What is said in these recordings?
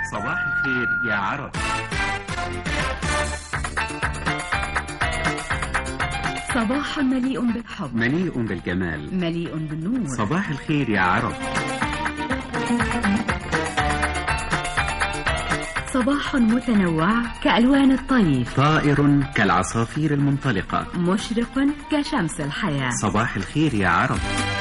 صباح الخير يا عرب. صباح مليء بالحب، مليء بالجمال، مليء بالنور. صباح الخير يا عرب. صباح متنوع كألوان الطيف، طائر كالعصافير المنطلقة، مشرق كشمس الحياة. صباح الخير يا عرب.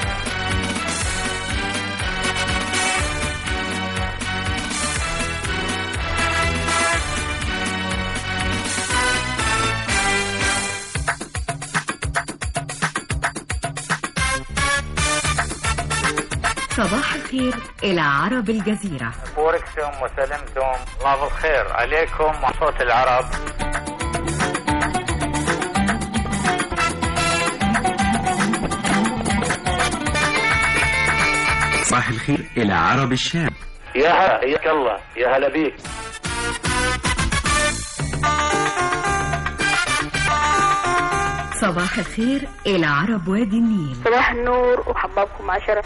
صباح الخير إلى عرب الجزيرة. بوركتم وسلمتم، الله بالخير عليكم وصوت العرب. صباح الخير إلى عرب الشام. يا هلا، حياك الله، يا هلا بيك. صباح الخير إلى عرب وادي النيل. صباح النور وحبابكم عشرة.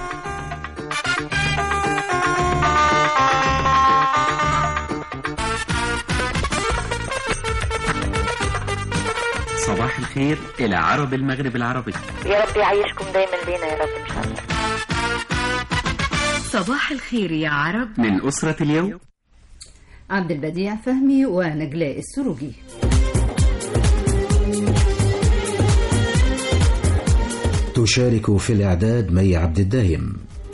صباح الخير إلى عرب المغرب العربي. يا رب يعيشكم دايما لينا يا رب إن شاء الله. صباح الخير يا عرب من أسرة اليوم عبد البديع فهمي ونجلاء السروجي. تشارك في الإعداد مي عبد الدايم.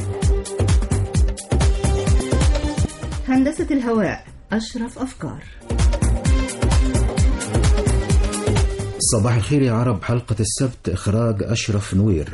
هندسة الهواء أشرف أفكار. صباح الخير يا عرب، حلقة السبت، إخراج أشرف نوير.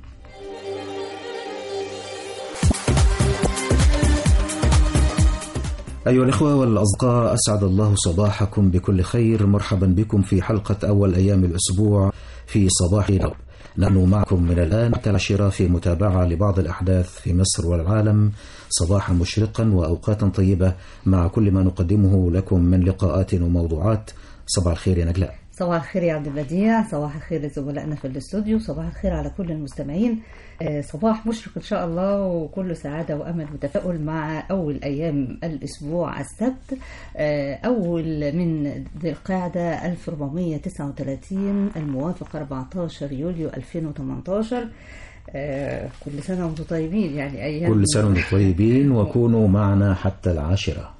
أيها الإخوة والأصدقاء، أسعد الله صباحكم بكل خير. مرحبا بكم في حلقة أول أيام الأسبوع في صباح الخير. نحن معكم من الآن حتى العشرة في متابعة لبعض الأحداث في مصر والعالم. صباحا مشرقا وأوقاتا طيبة مع كل ما نقدمه لكم من لقاءات وموضوعات. صباح الخير يا نجلاء. صباح الخير يا عبد البديع، صباح الخير لزملائنا في الاستوديو، صباح الخير على كل المستمعين. صباح مشرق إن شاء الله وكل سعادة وأمل وتفاؤل مع أول أيام الأسبوع السبت، أول من ذي القعدة 1439 الموافق 14 يوليو 2018. كل سنة وانتم طيبين، يعني أيام كل سنة وانتم طيبين وكونوا معنا حتى العاشرة.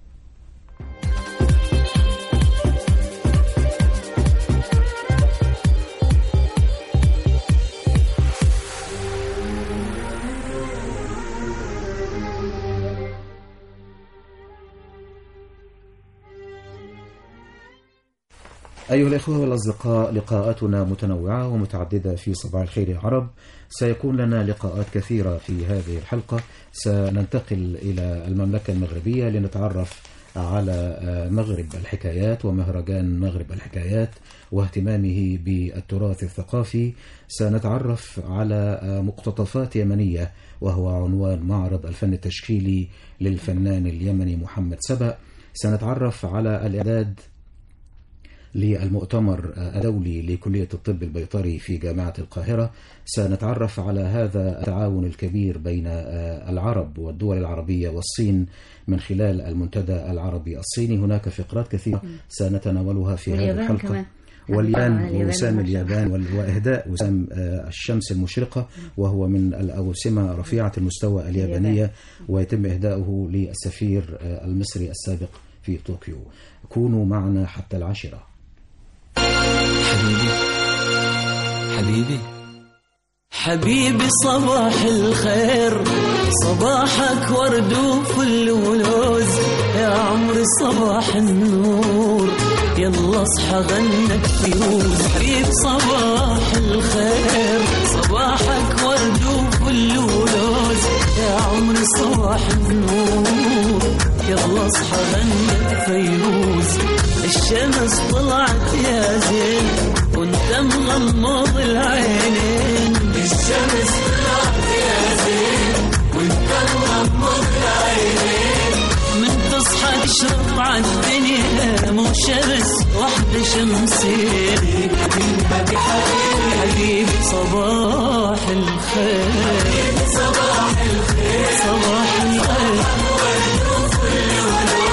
أيها الإخوة والأصدقاء، لقاءاتنا متنوعة ومتعددة في صباح الخير يا عرب. سيكون لنا لقاءات كثيرة في هذه الحلقة. سننتقل إلى المملكة المغربية لنتعرف على مغرب الحكايات ومهرجان مغرب الحكايات واهتمامه بالتراث الثقافي. سنتعرف على مقتطفات يمنية وهو عنوان معرض الفن التشكيلي للفنان اليمني محمد سبأ. سنتعرف على الإعداد للمؤتمر الدولي لكلية الطب البيطري في جامعة القاهرة. سنتعرف على هذا التعاون الكبير بين العرب والدول العربية والصين من خلال المنتدى العربي الصيني. هناك فقرات كثيرة سنتناولها في هذه الحلقة. واليابان وسام اليابان وإهداء وسام الشمس المشرقة، وهو من الأوسمة رفيعة المستوى اليابانية، ويتم إهداؤه للسفير المصري السابق في طوكيو. كونوا معنا حتى العاشرة. حبيبي حبيبي حبيبي صباح الخير، صباحك ورد وفل ولوز، يا عمري صباح النور، يلا اصحى غنك فيروز. حبيب صباح الخير، صباحك ورد وفل ولوز، يا عمري صباح النور، يلا اصحى غنك فيروز. الشمس طلعت يا زين وانت مغمض العينين، الشمس طلعت يا زين وانت مغمض العينين. من تصحى تشرق عالدنيا مو شمس واحدة شمسين. حبيبي حبيبي صباح الخير، صباح الخير، صباح الخير.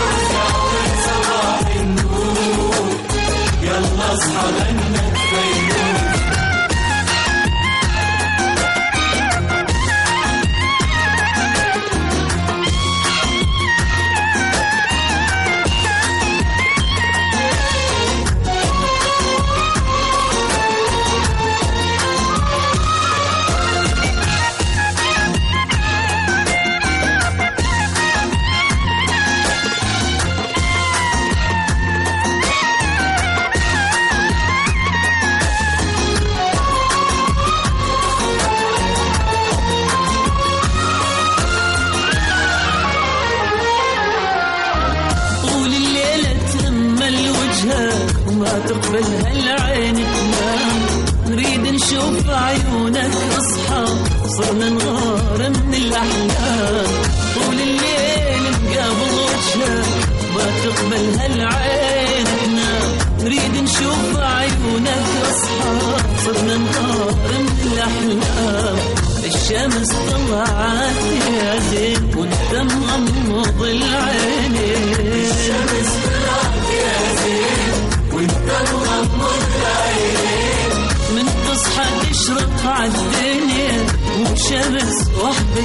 تقبلها العين تنام، نريد نشوف عيونك تصحى، صرنا نغار من الأحلام، طول الليل نقابل وجهك ما تقبلها العين تنام، نريد نشوف عيونك تصحى، صرنا نغار من الأحلام، الشمس طلعت يا زين وانت مغمض العينين، الشمس طلعت يا زين وانت مغمض العينين، من تصحى تشرق عالدنيا وشمس واحدة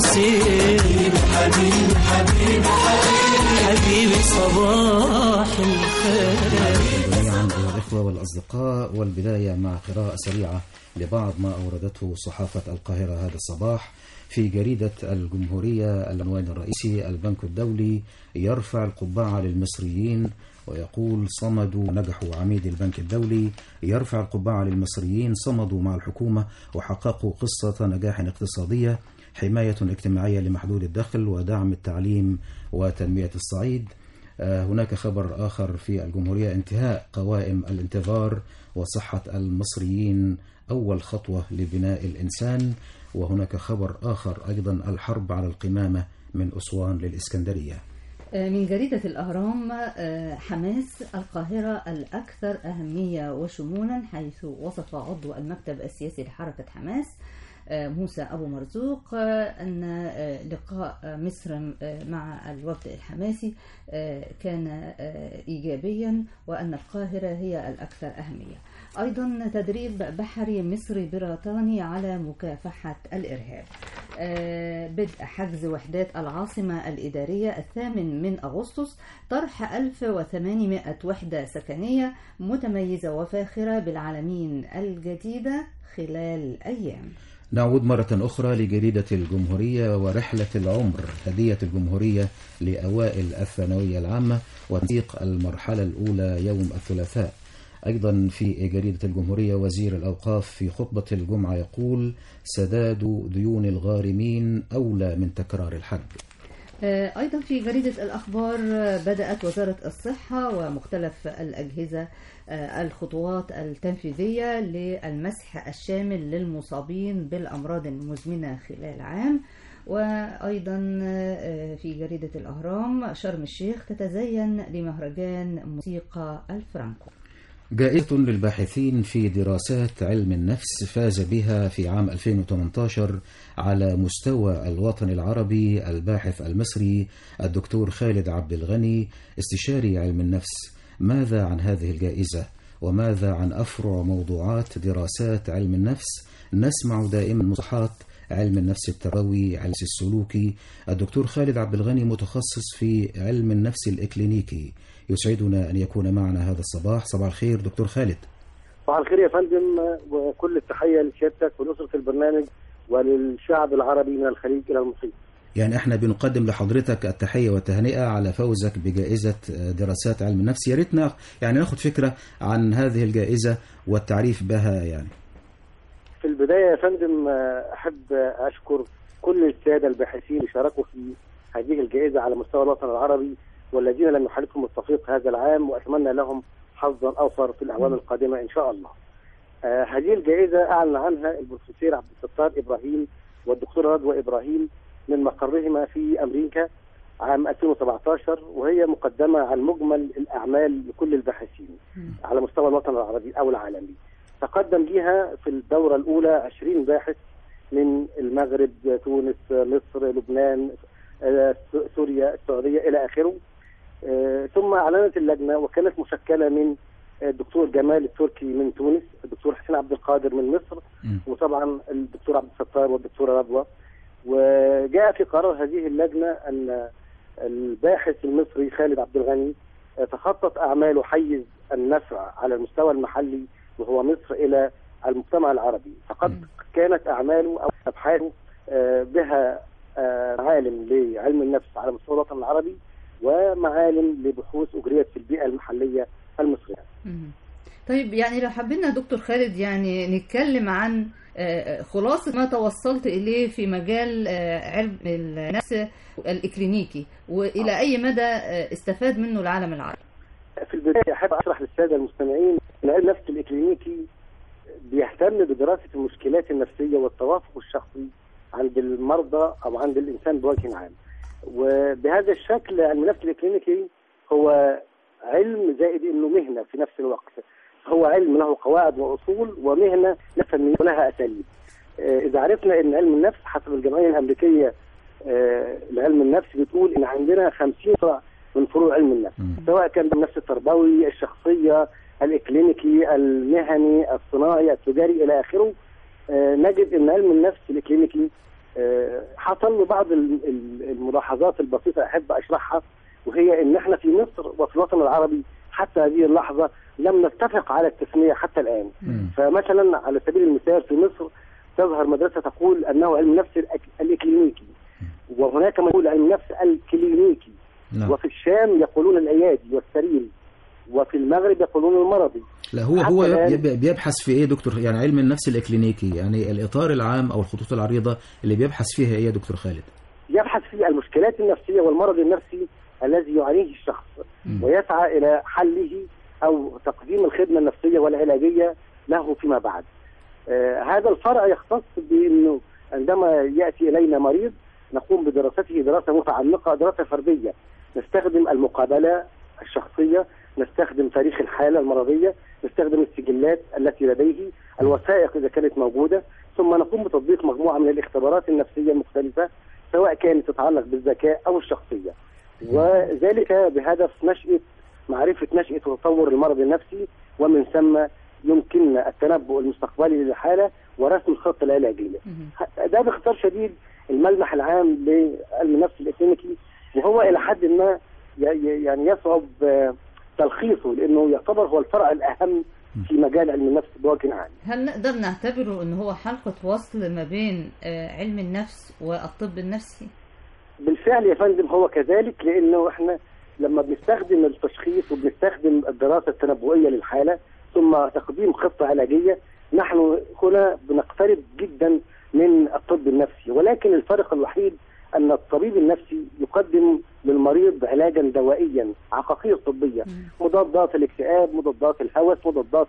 شمسين، حبيبي حبيبي حبيبي حبيبي صباح الخير. جميعا أيها الإخوة والأصدقاء، والبداية مع قراءة سريعة لبعض ما أوردته صحافة القاهرة هذا الصباح. في جريدة الجمهورية العنوان الرئيسي: البنك الدولي يرفع القبعة للمصريين ويقول صمدوا نجحوا. عميد البنك الدولي يرفع القبعة للمصريين، صمدوا مع الحكومة وحققوا قصة نجاح اقتصادية، حماية اجتماعية لمحدود الدخل ودعم التعليم وتنمية الصعيد. هناك خبر آخر في الجمهورية: انتهاء قوائم الانتظار وصحة المصريين أول خطوة لبناء الإنسان. وهناك خبر آخر أيضا: الحرب على القمامة من أسوان للإسكندرية. من جريدة الأهرام: حماس القاهرة الأكثر أهمية وشمولا، حيث وصف عضو المكتب السياسي لحركة حماس موسى أبو مرزوق أن لقاء مصر مع الوفد الحماسي كان إيجابيا، وأن القاهرة هي الأكثر أهمية. أيضا تدريب بحري مصري بريطاني على مكافحة الإرهاب. بدء حجز وحدات العاصمة الإدارية 8 أغسطس، طرح 1800 وحدة سكنية متميزة وفاخرة بالعلمين الجديدة خلال أيام. نعود مرة أخرى لجريدة الجمهورية ورحلة العمر، هدية الجمهورية لأوائل الثانوية العامة وتنسيق المرحلة الأولى يوم الثلاثاء. أيضا في جريدة الجمهورية: وزير الأوقاف في خطبة الجمعة يقول سداد ديون الغارمين أولى من تكرار الحج. أيضا في جريدة الأخبار: بدأت وزارة الصحة ومختلف الأجهزة الخطوات التنفيذية للمسح الشامل للمصابين بالأمراض المزمنة خلال عام. وأيضا في جريدة الأهرام: شرم الشيخ تتزين لمهرجان موسيقى الفرانكو. جائزة للباحثين في دراسات علم النفس فاز بها في عام 2018 على مستوى الوطن العربي الباحث المصري الدكتور خالد عبد الغني استشاري علم النفس. ماذا عن هذه الجائزة وماذا عن أفرع موضوعات دراسات علم النفس؟ نسمع دائما مصطلحات علم النفس التربوي، علم النفس السلوكي. الدكتور خالد عبد الغني متخصص في علم النفس الإكلينيكي، يسعدنا أن يكون معنا هذا الصباح. صباح الخير دكتور خالد. صباح الخير يا فندم، وكل التحية لسيادتك ولأسرة البرنامج وللشعب العربي من الخليج إلى المحيط. يعني احنا بنقدم لحضرتك التحية والتهنئة على فوزك بجائزة دراسات علم النفس. يا ريتنا يعني ناخد فكرة عن هذه الجائزة والتعريف بها. يعني في البداية يا فندم أحب أشكر كل السادة الباحثين اللي شاركوا في هذه الجائزة على مستوى الوطن العربي والذين لم يحالفهم التوفيق هذا العام، وأتمنى لهم حظا أوفر في الأعوام القادمة إن شاء الله. هذه الجائزة أعلن عنها البروفيسور عبد الستار إبراهيم والدكتورة رضوى إبراهيم من مقرهما في أمريكا عام 2017، وهي مقدمة عن مجمل الأعمال لكل الباحثين على مستوى الوطن العربي أو العالمي. تقدم بها في الدورة الأولى 20 باحث من المغرب، تونس، مصر، لبنان، سوريا، السعودية إلى آخره. ثم أعلنت اللجنة وكانت مشكلة من الدكتور جمال التركي من تونس، الدكتور حسين عبد القادر من مصر، وطبعا الدكتور عبد الستار والدكتورة رضوى. وجاء في قرار هذه اللجنة أن الباحث المصري خالد عبد الغني تخطط أعماله حيز النفع على المستوى المحلي وهو مصر إلى المجتمع العربي، فقد كانت أعماله أو أبحاثه بها معالم لعلم النفس على مستوى الوطن العربي ومعالم لبحوث أجريت في البيئة المحلية المصرية. طيب يعني لو حبينا دكتور خالد يعني نتكلم عن خلاصة ما توصلت إليه في مجال علم النفس الإكلينيكي وإلى أي مدى استفاد منه العالم العربي. في البداية أحب أشرح للسادة المستمعين أن علم النفس الإكلينيكي بيهتم بدراسة المشكلات النفسية والتوافق الشخصي عند المرضى أو عند الإنسان بوجه عام. وبهذا الشكل علم النفس الإكلينيكي هو علم زائد إنه مهنة في نفس الوقت. هو علم له قواعد وأصول، ومهنة فنية ولها أساليب. إذا عرفنا أن علم النفس حسب الجمعية الأمريكية لعلم النفس بتقول إن عندنا 50 فرع من فروع علم النفس، سواء كان بالنفس التربوي، الشخصية، الإكلينيكي، المهني، الصناعي، التجاري إلى آخره. نجد أن علم النفس الإكلينيكي حصل له بعض الملاحظات البسيطة أحب أشرحها، وهي أن احنا في مصر وفي الوطن العربي حتى هذه اللحظة لم نتفق على التسمية حتى الآن. فمثلا على سبيل المثال في مصر تظهر مدرسة تقول أنه علم النفس الإكلينيكي، وهناك من يقول علم النفس الكلينيكي، وفي الشام يقولون الأيادي والسريري، وفي المغرب يقولون المرضي. لا هو بيبحث في ايه دكتور؟ يعني علم النفس الإكلينيكي يعني الإطار العام أو الخطوط العريضة اللي بيبحث فيها ايه يا دكتور خالد؟ يبحث في المشكلات النفسية والمرض النفسي الذي يعانيه الشخص، ويسعى إلى حله أو تقديم الخدمة النفسية والعلاجية له فيما بعد. هذا الفرع يختص بأنه عندما يأتي إلينا مريض نقوم بدراسته دراسة متعمقة، دراسة فردية، نستخدم المقابلة الشخصية، نستخدم تاريخ الحالة المرضية، نستخدم السجلات التي لديه، الوثائق إذا كانت موجودة، ثم نقوم بتطبيق مجموعة من الاختبارات النفسية المختلفة سواء كانت تتعلق بالذكاء أو الشخصية، وذلك بهدف معرفة نشأة وتطور المرض النفسي، ومن ثم يمكننا التنبؤ المستقبلي للحالة ورسم الخطة العلاجية. ده باختصار شديد الملمح العام لعلم النفس الإكلينيكي، وهو إلى حد ما يعني يصعب تلخيصه لأنه يعتبر هو الفرع الأهم في مجال علم النفس بوجه عام. هل نقدر نعتبره أنه هو حلقة وصل ما بين علم النفس والطب النفسي؟ بالفعل يا فندم هو كذلك، لأنه إحنا لما بنستخدم التشخيص وبنستخدم الدراسة التنبؤية للحالة ثم تقديم خطة علاجية، نحن هنا بنقترب جدا من الطب النفسي، ولكن الفرق الوحيد أن الطبيب النفسي يقدم للمريض علاجا دوائيا عقاقير طبية، مضادات الاكتئاب، مضادات الهوس، مضادات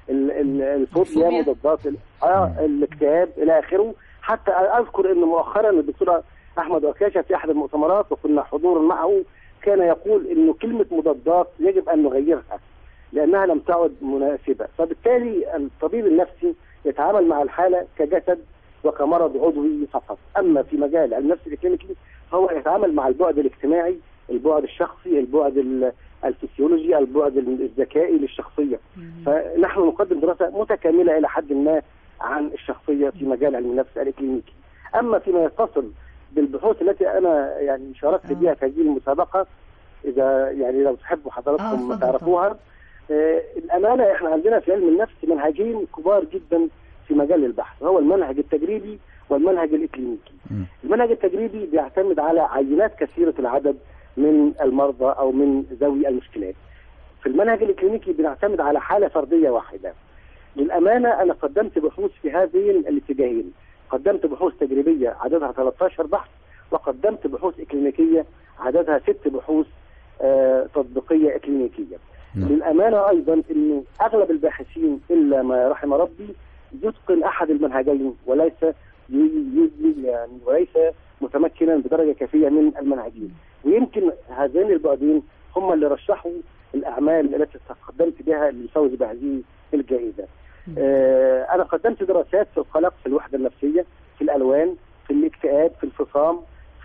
الفوبيا، مضادات الاكتئاب إلى آخره. حتى أذكر أن مؤخرا الدكتور أحمد وكاشة في أحد المؤتمرات وكنا حضورا معه كان يقول أنه كلمة مضادات يجب أن نغيرها لأنها لم تعد مناسبة. فبالتالي الطبيب النفسي يتعامل مع الحالة كجسد وكمرض عضوي فقط. أما في مجال النفس الإكلينيكي هو يتعامل مع البعد الاجتماعي، البعد الشخصي، البعد الفسيولوجي، البعد الذكائي للشخصية. فنحن نقدم دراسة متكاملة إلى حد ما عن الشخصية في مجال علم النفس الإكلينيكي. أما فيما يتصل بالبحوث التي أنا يعني شاركت بها في هذه المسابقة، إذا يعني لو تحبوا حضراتكم تعرفوها، الأمانة إحنا عندنا في علم النفس منهجين كبار جدا في مجال البحث، هو المنهج التجريبي والمنهج الإكلينيكي. المنهج التجريبي بيعتمد على عينات كثيرة العدد من المرضى أو من ذوي المشكلات. في المنهج الإكلينيكي بنعتمد على حالة فردية واحدة. للأمانة أنا قدمت بحوث في هذين الاتجاهين، قدمت بحوث تجريبية عددها 13 بحث، وقدمت بحوث إكلينيكية عددها 6 بحوث تطبيقية إكلينيكية. للأمانة أيضا أن أغلب الباحثين إلا ما رحم ربي يتقن أحد المنهجين وليس متمكنا بدرجة كافية من المنهجين، ويمكن هذين البعدين هم اللي رشحوا الأعمال التي قدمت بها للفوز بهذه الجائزة. أنا قدمت دراسات في القلق، في الوحدة النفسية، في الألوان، في الاكتئاب، في الفصام،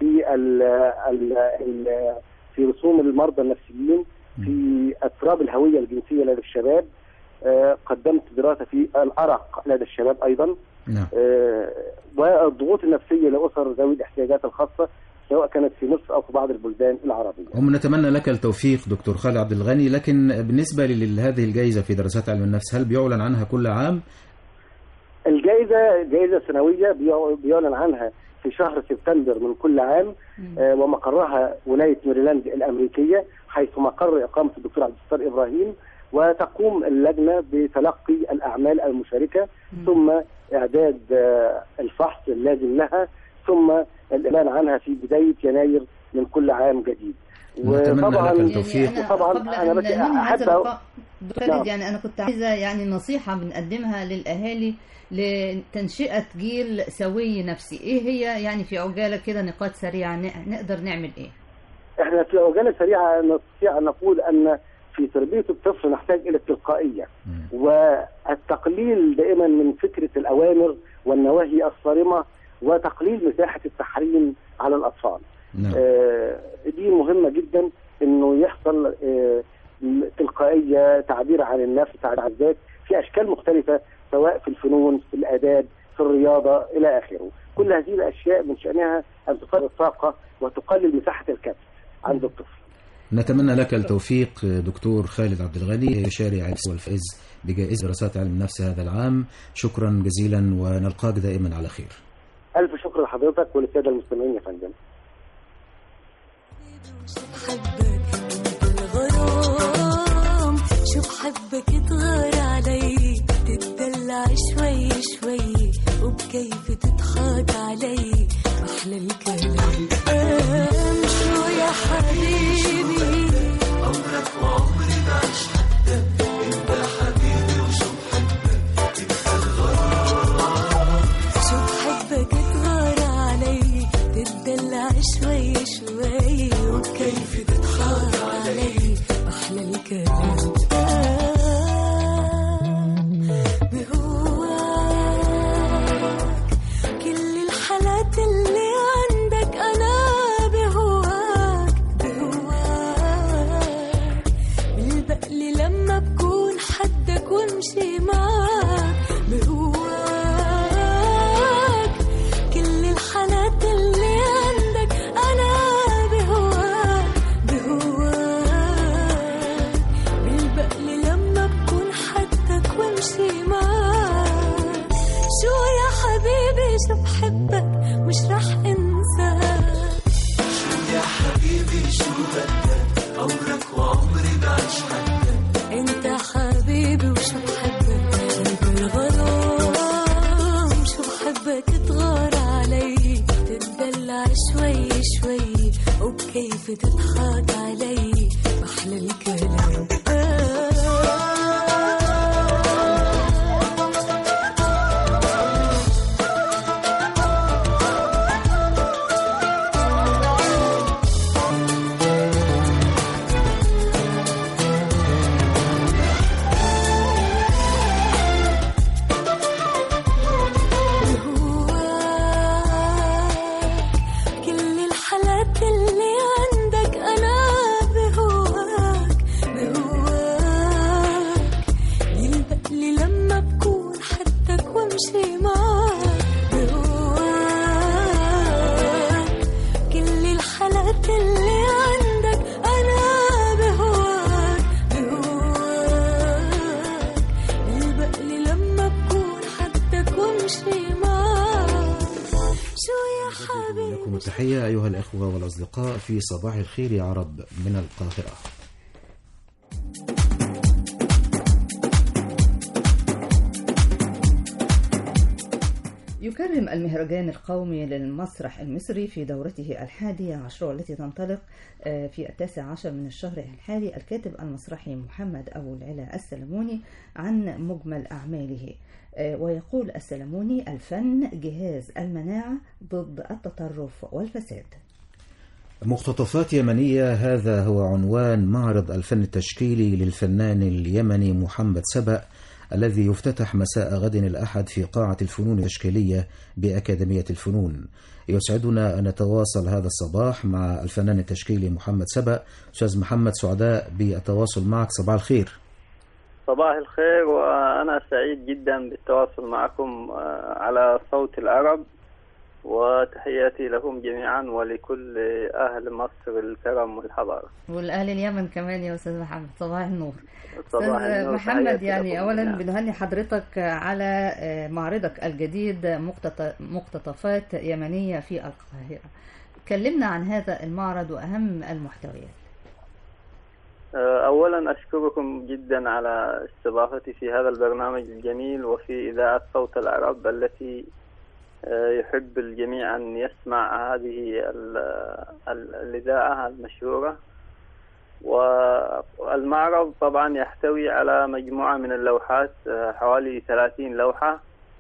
في رسوم المرضى النفسيين، في اضطراب الهوية الجنسية لدى الشباب. قدمت دراسة في الأرق لدى الشباب أيضا. والضغوط النفسية لأسر ذوي الاحتياجات الخاصة سواء كانت في مصر أو في بعض البلدان العربية. نتمنى لك التوفيق دكتور خالد عبد الغني. لكن بالنسبة لهذه الجائزة في دراسات علم النفس هل بيعلن عنها كل عام؟ الجائزة جائزة سنوية بيعلن عنها في شهر سبتمبر من كل عام، ومقرها ولاية ميريلاند الأمريكية حيث مقر إقامة الدكتور عبد الستار إبراهيم، وتقوم اللجنة بتلقي الأعمال المشاركة ثم إعداد الفحص اللازم لها ثم الإعلان عنها في بداية يناير من كل عام جديد. نتمنى لك التوفيق. يعني طبعا قبل أنا أن بس ننهي أحب هذا اللقاء دكتور خالد، يعني أنا كنت عايزة يعني نصيحة بنقدمها للأهالي لتنشئة جيل سوي نفسي. إيه هي يعني في عجالة كده نقاط سريعة نقدر نعمل إيه؟ احنا في عجالة سريعة نستطيع أن نقول أن في تربية الطفل نحتاج إلى التلقائية والتقليل دائما من فكرة الأوامر والنواهي الصارمة وتقليل مساحة التحريم على الأطفال. دي مهمة جدا إنه يحصل تلقائية، تعبير عن النفس، تعبير عن الذات في أشكال مختلفة، سواء في الفنون، في الآداب، في الرياضة إلى آخره. كل هذه الأشياء من شأنها أن تقلل الطاقة وتقلل مساحة الكبت عند الطفل. نتمنى لك التوفيق دكتور خالد عبد الغني، شارع والفائز بجائزة دراسات علم النفس هذا العام. شكرا جزيلا ونلقاك دائما على خير. ألف شكر لحضرتك وللسادة المستمعين يا فندم. شوف حبك تغار علي، تتدلع شوي شوي وبكيف تضحك علي، أحلى الكلام شو يا حبيبي، عمرك وعمري بعيش حدك، انت حبيبي وشو حبك انت الغرام، شوف حبك تغار علي، تتدلع شوي شوي وبكيف تضحك علي، أحلى الكلام وامشي معاك بهواك، كل الحالات اللي عندك أنا بهواك بهواك، بالبقل لما بكون حدك وامشي معاك، شو يا حبيبي شو بحبك مش رح انساك، شو يا حبيبي شو بدك، عمرك وعمري بعيش حدك، انت حبيبي وشو بحبك انت الغرام، شو بحبك تغار علي، تتدلع شوي شوي وبكيف تضحك علي، أحلى الكلام التحية أيها الأخوة والأصدقاء في صباح الخير يا عرب من القاهرة. يكرم المهرجان القومي للمسرح المصري في دورته 11 والتي تنطلق في 19 من الشهر الحالي الكاتب المسرحي محمد أبو العلا السلموني عن مجمل أعماله، ويقول السلموني: الفن جهاز المناعة ضد التطرف والفساد. مقتطفات يمنية، هذا هو عنوان معرض الفن التشكيلي للفنان اليمني محمد سبأ الذي يفتتح مساء غد الأحد في قاعة الفنون التشكيلية بأكاديمية الفنون. يسعدنا أن نتواصل هذا الصباح مع الفنان التشكيلي محمد سبأ. أستاذ محمد، سعداء بالتواصل معك، صباح الخير. صباح الخير، وأنا سعيد جدا بالتواصل معكم على صوت العرب، وتحياتي لهم جميعا ولكل أهل مصر الكرم والحضارة، والأهل اليمن كمان يا أستاذ محمد. صباح النور. صباح النور محمد، يعني أولا بنهني حضرتك على معرضك الجديد مقتطفات يمنية في القاهرة. كلمنا عن هذا المعرض وأهم المحتويات. أولا أشكركم جدا على استضافتي في هذا البرنامج الجميل وفي إذاعة صوت العرب التي يحب الجميع أن يسمع هذه الإذاعة المشهورة. والمعرض طبعا يحتوي على مجموعة من اللوحات، حوالي 30 لوحة.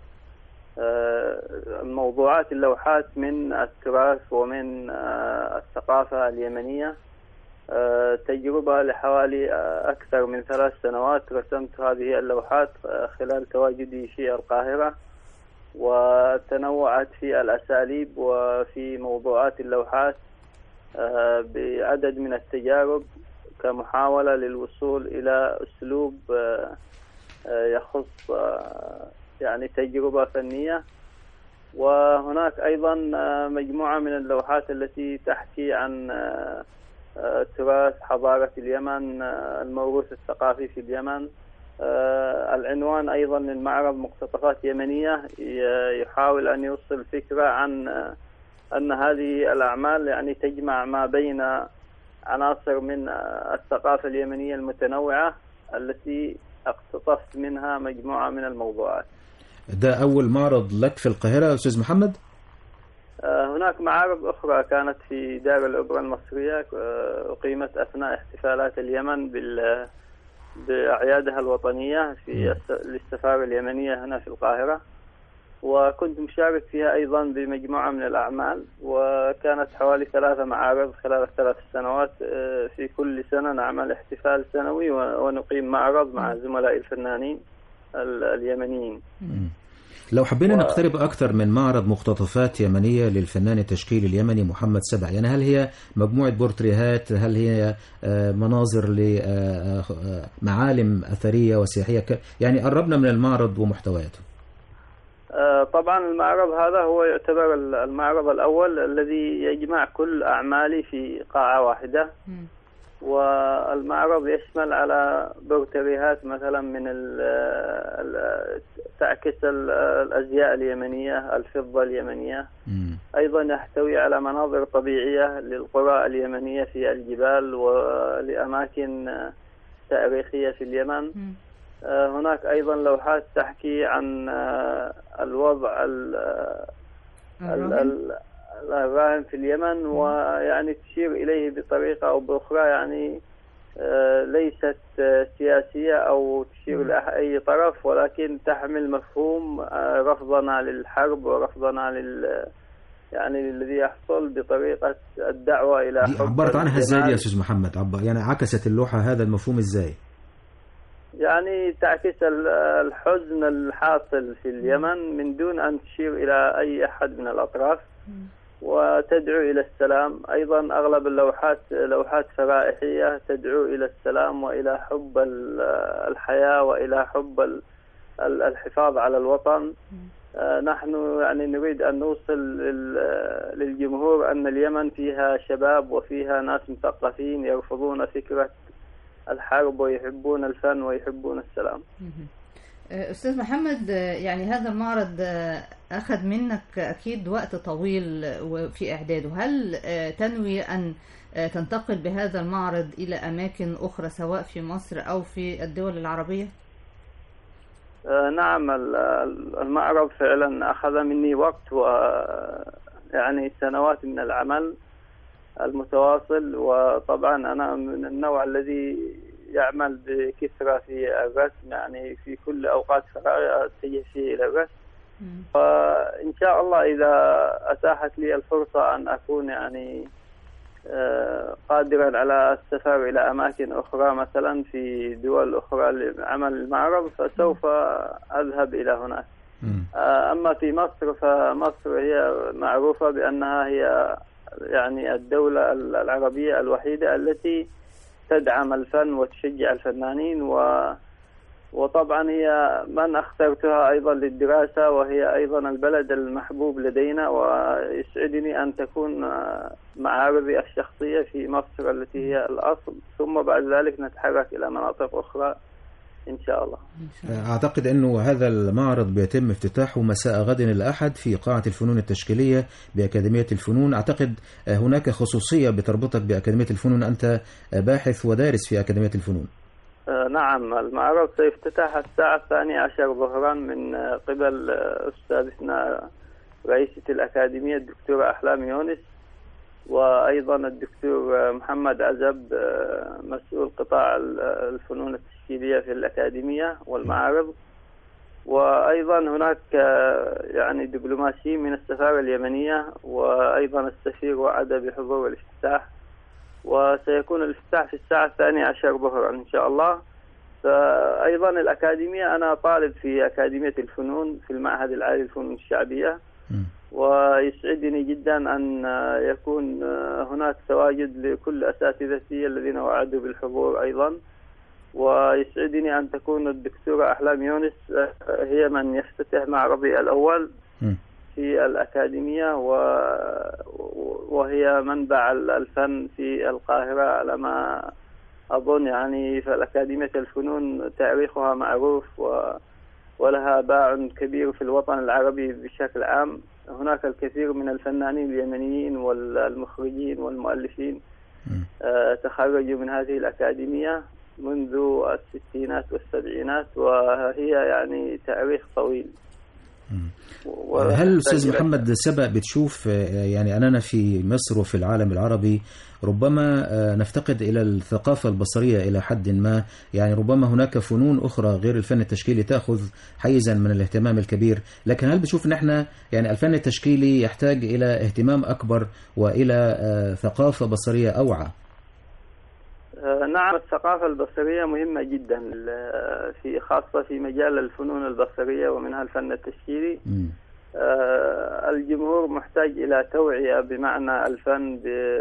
موضوعات اللوحات من التراث ومن الثقافة اليمنية. تجربة لحوالي أكثر من 3 سنوات رسمت هذه اللوحات خلال تواجدي في القاهرة، وتنوعت في الأساليب وفي موضوعات اللوحات بعدد من التجارب كمحاولة للوصول إلى أسلوب يخص يعني تجربة فنية. وهناك أيضا مجموعة من اللوحات التي تحكي عن تراث حضارة اليمن، الموروث الثقافي في اليمن. العنوان أيضا للمعرض مقتطفات يمنية، يحاول أن يوصل فكرة عن أن هذه الأعمال يعني تجمع ما بين عناصر من الثقافة اليمنية المتنوعة التي اقتطفت منها مجموعة من الموضوعات. ده أول معرض لك في القاهرة أستاذ محمد؟ هناك معارض أخرى كانت في دار الأوبرا المصرية، أقيمت أثناء احتفالات اليمن بأعيادها الوطنية للسفارة اليمنية هنا في القاهرة، وكنت مشارك فيها أيضا بمجموعة من الأعمال، وكانت حوالي 3 معارض خلال 3 سنوات. في كل سنة نعمل احتفال سنوي ونقيم معرض مع زملاء الفنانين اليمنيين. لو حبينا نقترب أكثر من معرض مقتطفات يمنية للفنان التشكيلي اليمني محمد سبع، يعني هل هي مجموعة بورتريهات، هل هي مناظر لمعالم أثرية وسياحية؟ يعني قربنا من المعرض ومحتوياته. طبعا المعرض هذا هو يعتبر المعرض الأول الذي يجمع كل أعمالي في قاعة واحدة، والمعرض يشمل على بورتريهات مثلا من تعكس الأزياء اليمنية، الفضة اليمنية. أيضا يحتوي على مناظر طبيعية للقرى اليمنية في الجبال ولأماكن تاريخية في اليمن. هناك أيضا لوحات تحكي عن الوضع الراهن في اليمن، ويعني تشير إليه بطريقة أو بأخرى، يعني ليست سياسية أو تشير لأي طرف، ولكن تحمل مفهوم رفضنا للحرب ورفضنا يعني الذي يحصل بطريقة الدعوة إلى حب. عبرت عنها ازاي يا أستاذ محمد؟ يعني عكست اللوحة هذا المفهوم ازاي؟ يعني تعكس الحزن الحاصل في اليمن من دون أن تشير إلى أي أحد من الأطراف، وتدعو إلى السلام. أيضا أغلب اللوحات لوحات فرائحية تدعو إلى السلام وإلى حب الحياة وإلى حب الحفاظ على الوطن. نحن يعني نريد أن نوصل للجمهور أن اليمن فيها شباب وفيها ناس مثقفين يرفضون فكرة الحرب ويحبون الفن ويحبون السلام. أستاذ محمد، يعني هذا المعرض أخذ منك أكيد وقت طويل في إعداده، هل تنوي أن تنتقل بهذا المعرض إلى أماكن أخرى سواء في مصر أو في الدول العربية؟ نعم، المعرض فعلا أخذ مني وقت ويعني سنوات من العمل المتواصل، وطبعا أنا من النوع الذي يعمل بكثرة في الرسم، يعني في كل أوقات فراغي أتجه فيه إلى الرسم. فإن شاء الله إذا أتاحت لي الفرصة أن أكون يعني قادرا على السفر إلى أماكن أخرى مثلا في دول أخرى لعمل المعرض فسوف أذهب إلى هناك. أما في مصر فمصر هي معروفة بأنها هي يعني الدولة العربية الوحيدة التي تدعم الفن وتشجع الفنانين، وطبعا هي من اخترتها أيضا للدراسة، وهي أيضا البلد المحبوب لدينا، ويسعدني أن تكون معارضي الشخصية في مصر التي هي الأصل، ثم بعد ذلك نتحرك إلى مناطق أخرى إن شاء الله. أعتقد أنه هذا المعرض بيتم افتتاحه مساء غد الأحد في قاعة الفنون التشكيلية بأكاديمية الفنون. أعتقد هناك خصوصية بتربطك بأكاديمية الفنون، أنت باحث ودارس في أكاديمية الفنون. نعم، المعرض سيفتتح الساعة 12 ظهرا من قبل أستاذتنا رئيسة الأكاديمية الدكتورة أحلام يونس، وأيضا الدكتور محمد عزب مسؤول قطاع الفنون التشكيلية في الأكاديمية والمعارض. وأيضا هناك يعني دبلوماسيين من السفارة اليمنية، وأيضا السفير وعد بحضور الافتتاح، وسيكون الافتتاح في الساعة 12 ظهرا إن شاء الله. فأيضا الأكاديمية أنا طالب في أكاديمية الفنون في المعهد العالي للفنون الشعبية، ويسعدني جدا أن يكون هناك تواجد لكل أساتذتي الذين وعدوا بالحضور أيضا. ويسعدني أن تكون الدكتورة أحلام يونس هي من يفتتح معرضي الأول في الأكاديمية، وهي منبع الفن في القاهرة على ما أظن. يعني فالأكاديمية الفنون تاريخها معروف ولها باع كبير في الوطن العربي بشكل عام. هناك الكثير من الفنانين اليمنيين والمخرجين والمؤلفين تخرجوا من هذه الأكاديمية منذ الستينات والسبعينات، وهي يعني تاريخ طويل. هل أستاذ محمد سبق بتشوف يعني أننا في مصر وفي العالم العربي ربما نفتقد إلى الثقافة البصرية إلى حد ما؟ يعني ربما هناك فنون أخرى غير الفن التشكيلي تأخذ حيزا من الاهتمام الكبير، لكن هل بتشوف أن احنا يعني الفن التشكيلي يحتاج إلى اهتمام أكبر وإلى ثقافة بصرية أوعى؟ نعم، الثقافة البصرية مهمة جدا خاصة في مجال الفنون البصرية ومنها الفن التشكيلي. الجمهور محتاج إلى توعية بمعنى الفن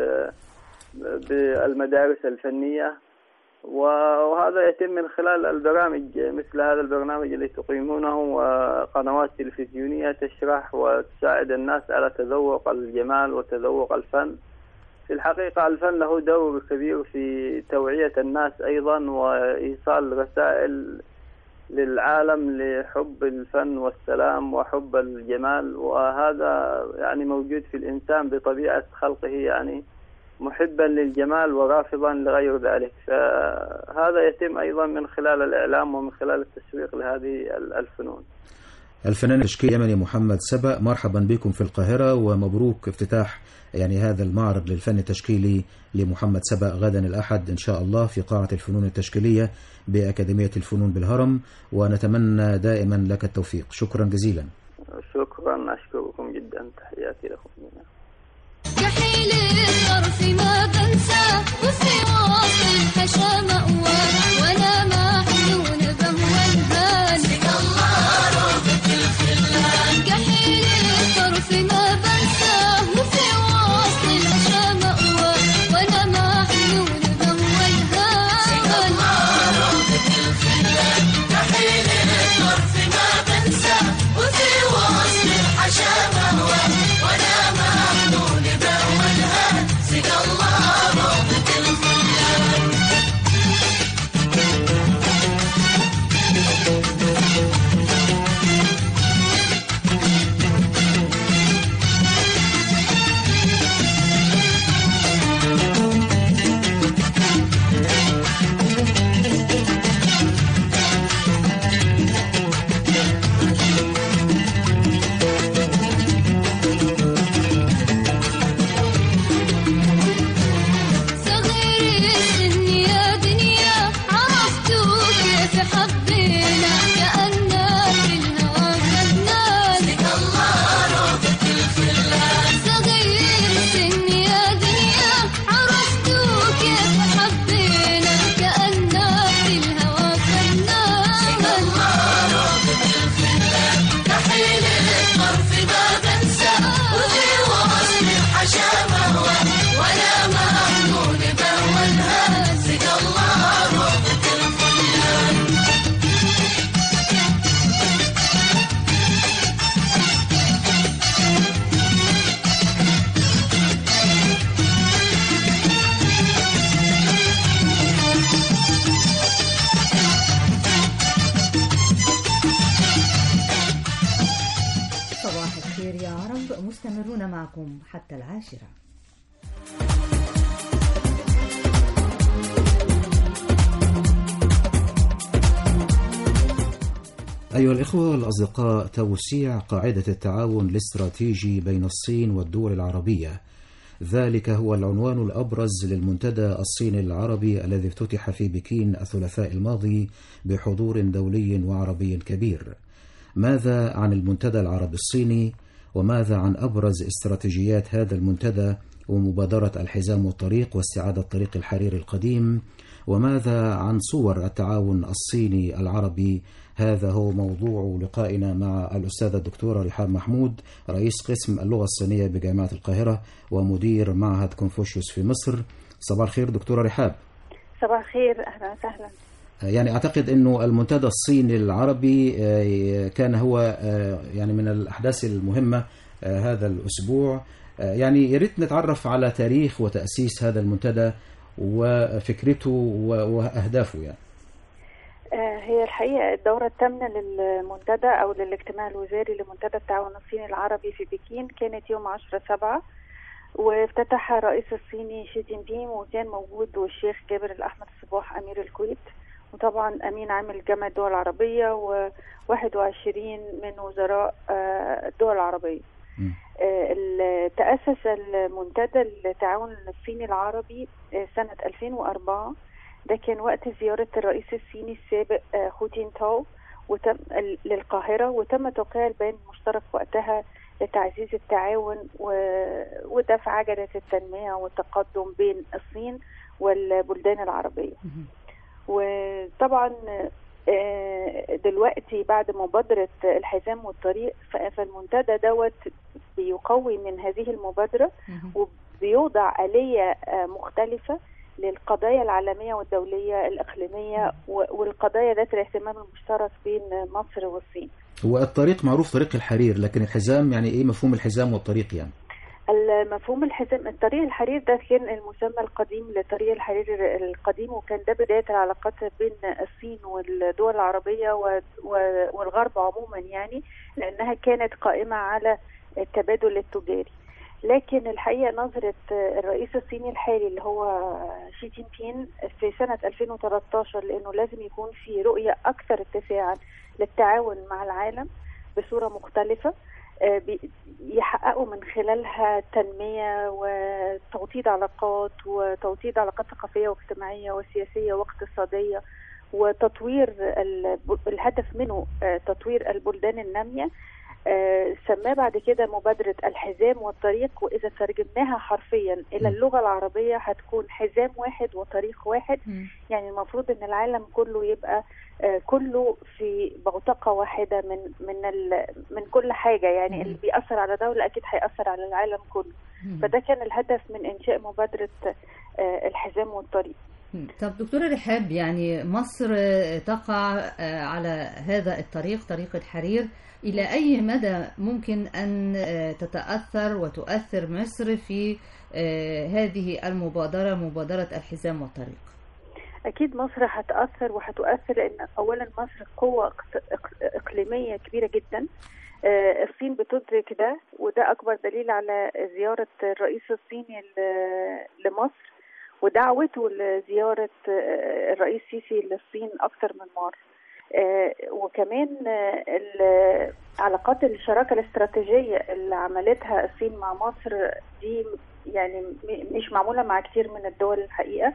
بالمدارس الفنية، وهذا يتم من خلال البرامج مثل هذا البرنامج الذي تقيمونه، وقنوات تلفزيونية تشرح وتساعد الناس على تذوق الجمال وتذوق الفن. في الحقيقة الفن له دور كبير في توعية الناس أيضا، وإيصال رسائل للعالم لحب الفن والسلام وحب الجمال، وهذا يعني موجود في الإنسان بطبيعة خلقه، يعني محبا للجمال ورافضا لغير ذلك. فهذا يتم أيضا من خلال الإعلام ومن خلال التسويق لهذه الفنون. الفنان التشكيلي اليمني محمد سبق، مرحبا بكم في القاهرة، ومبروك افتتاح يعني هذا المعرض للفن التشكيلي لمحمد سبق غدا الأحد إن شاء الله في قاعة الفنون التشكيلية بأكاديمية الفنون بالهرم، ونتمنى دائما لك التوفيق. شكرا جزيلا. شكرا، أشكركم جدا، تحياتي لكم. كحيل الطرف ما بنسى وفي واصل الحشا مأوى، وانا محزون بهوى الهان الله روضة الخلان. كحيل الطرف ما بنسى وفي واصل الحشا مأوى، وانا محزون بهوى الهان الله روضة الخلان. كحيل الطرف ما بنسى وفي واصل الحشا مأوى، وانا محزون بهوى الهان سقى الله روضة الخلان. مستمرون معكم حتى 10. أيها الإخوة والأصدقاء، توسيع قاعدة التعاون الاستراتيجي بين الصين والدول العربية ذلك هو العنوان الأبرز للمنتدى الصيني العربي الذي افتتح في بكين الثلاثاء الماضي بحضور دولي وعربي كبير. ماذا عن المنتدى العربي الصيني؟ وماذا عن أبرز استراتيجيات هذا المنتدى ومبادرة الحزام والطريق واستعادة طريق الحرير القديم؟ وماذا عن صور التعاون الصيني العربي؟ هذا هو موضوع لقائنا مع الأستاذة الدكتورة رحاب محمود، رئيس قسم اللغة الصينية بجامعة القاهرة ومدير معهد كونفوشيوس في مصر. صباح الخير دكتورة رحاب. صباح الخير، أهلا وسهلا. يعني أعتقد أنه المنتدى الصيني العربي كان هو يعني من الأحداث المهمة هذا الأسبوع. يعني يريد نتعرف على تاريخ وتأسيس هذا المنتدى وفكرته وأهدافه. يعني هي الحقيقة الدورة الثامنة للمنتدى أو للاجتماع الوزاري لمنتدى التعاون الصيني العربي في بكين كانت يوم 10/7، وافتتحها الرئيس الصيني شي جين بينغ، وكان موجود والشيخ جابر الأحمد الصباح أمير الكويت، وطبعا أمين عام الجامعة الدول العربية، و21 من وزراء الدول العربية. تأسس المنتدى التعاون الصيني العربي سنة 2004. ده كان وقت زيارة الرئيس الصيني السابق هو جينتاو للقاهرة، وتم توقيع البيان المشترك وقتها لتعزيز التعاون ودفع عجلة التنمية والتقدم بين الصين والبلدان العربية. وطبعا دلوقتي بعد مبادرة الحزام والطريق فالمنتدى دوت بيقوي من هذه المبادرة، وبيوضع آلية مختلفة للقضايا العالمية والدولية الإقليمية والقضايا ذات الاهتمام المشترك بين مصر والصين. هو الطريق معروف طريق الحرير، لكن الحزام يعني إيه مفهوم الحزام والطريق؟ يعني المفهوم الحزام، الطريق الحرير ده كان المسمى القديم لطريق الحرير القديم، وكان ده بداية العلاقات بين الصين والدول العربية والغرب عموما، يعني لأنها كانت قائمة على التبادل التجاري. لكن الحقيقة نظرة الرئيس الصيني الحالي اللي هو شي جين بينغ في سنة 2013 لأنه لازم يكون في رؤية أكثر اتساعا للتعاون مع العالم بصورة مختلفة يحققوا من خلالها تنمية وتوطيد علاقات ثقافية واجتماعية وسياسية واقتصادية وتطوير الهدف منه تطوير البلدان النامية. سماه بعد كده مبادرة الحزام والطريق، وإذا ترجمناها حرفيا إلى اللغة العربية هتكون حزام واحد وطريق واحد. يعني المفروض إن العالم كله يبقى كله في بوتقة واحدة من كل حاجة، يعني اللي بيأثر على دولة أكيد هيأثر على العالم كله. فده كان الهدف من إنشاء مبادرة الحزام والطريق. طب دكتورة رحاب، يعني مصر تقع على هذا الطريق، طريق الحرير، إلى أي مدى ممكن أن تتأثر وتؤثر مصر في هذه المبادرة، مبادرة الحزام والطريق؟ أكيد مصر هتأثر وهتؤثر، لأن أولا مصر قوة إقليمية كبيرة جدا. الصين بتدرك ده، وده أكبر دليل على زيارة الرئيس الصيني لمصر ودعوته لزيارة الرئيس سيسي للصين أكثر من مرة. وكمان علاقات الشراكة الاستراتيجية اللي عملتها الصين مع مصر دي يعني مش معمولة مع كتير من الدول الحقيقة.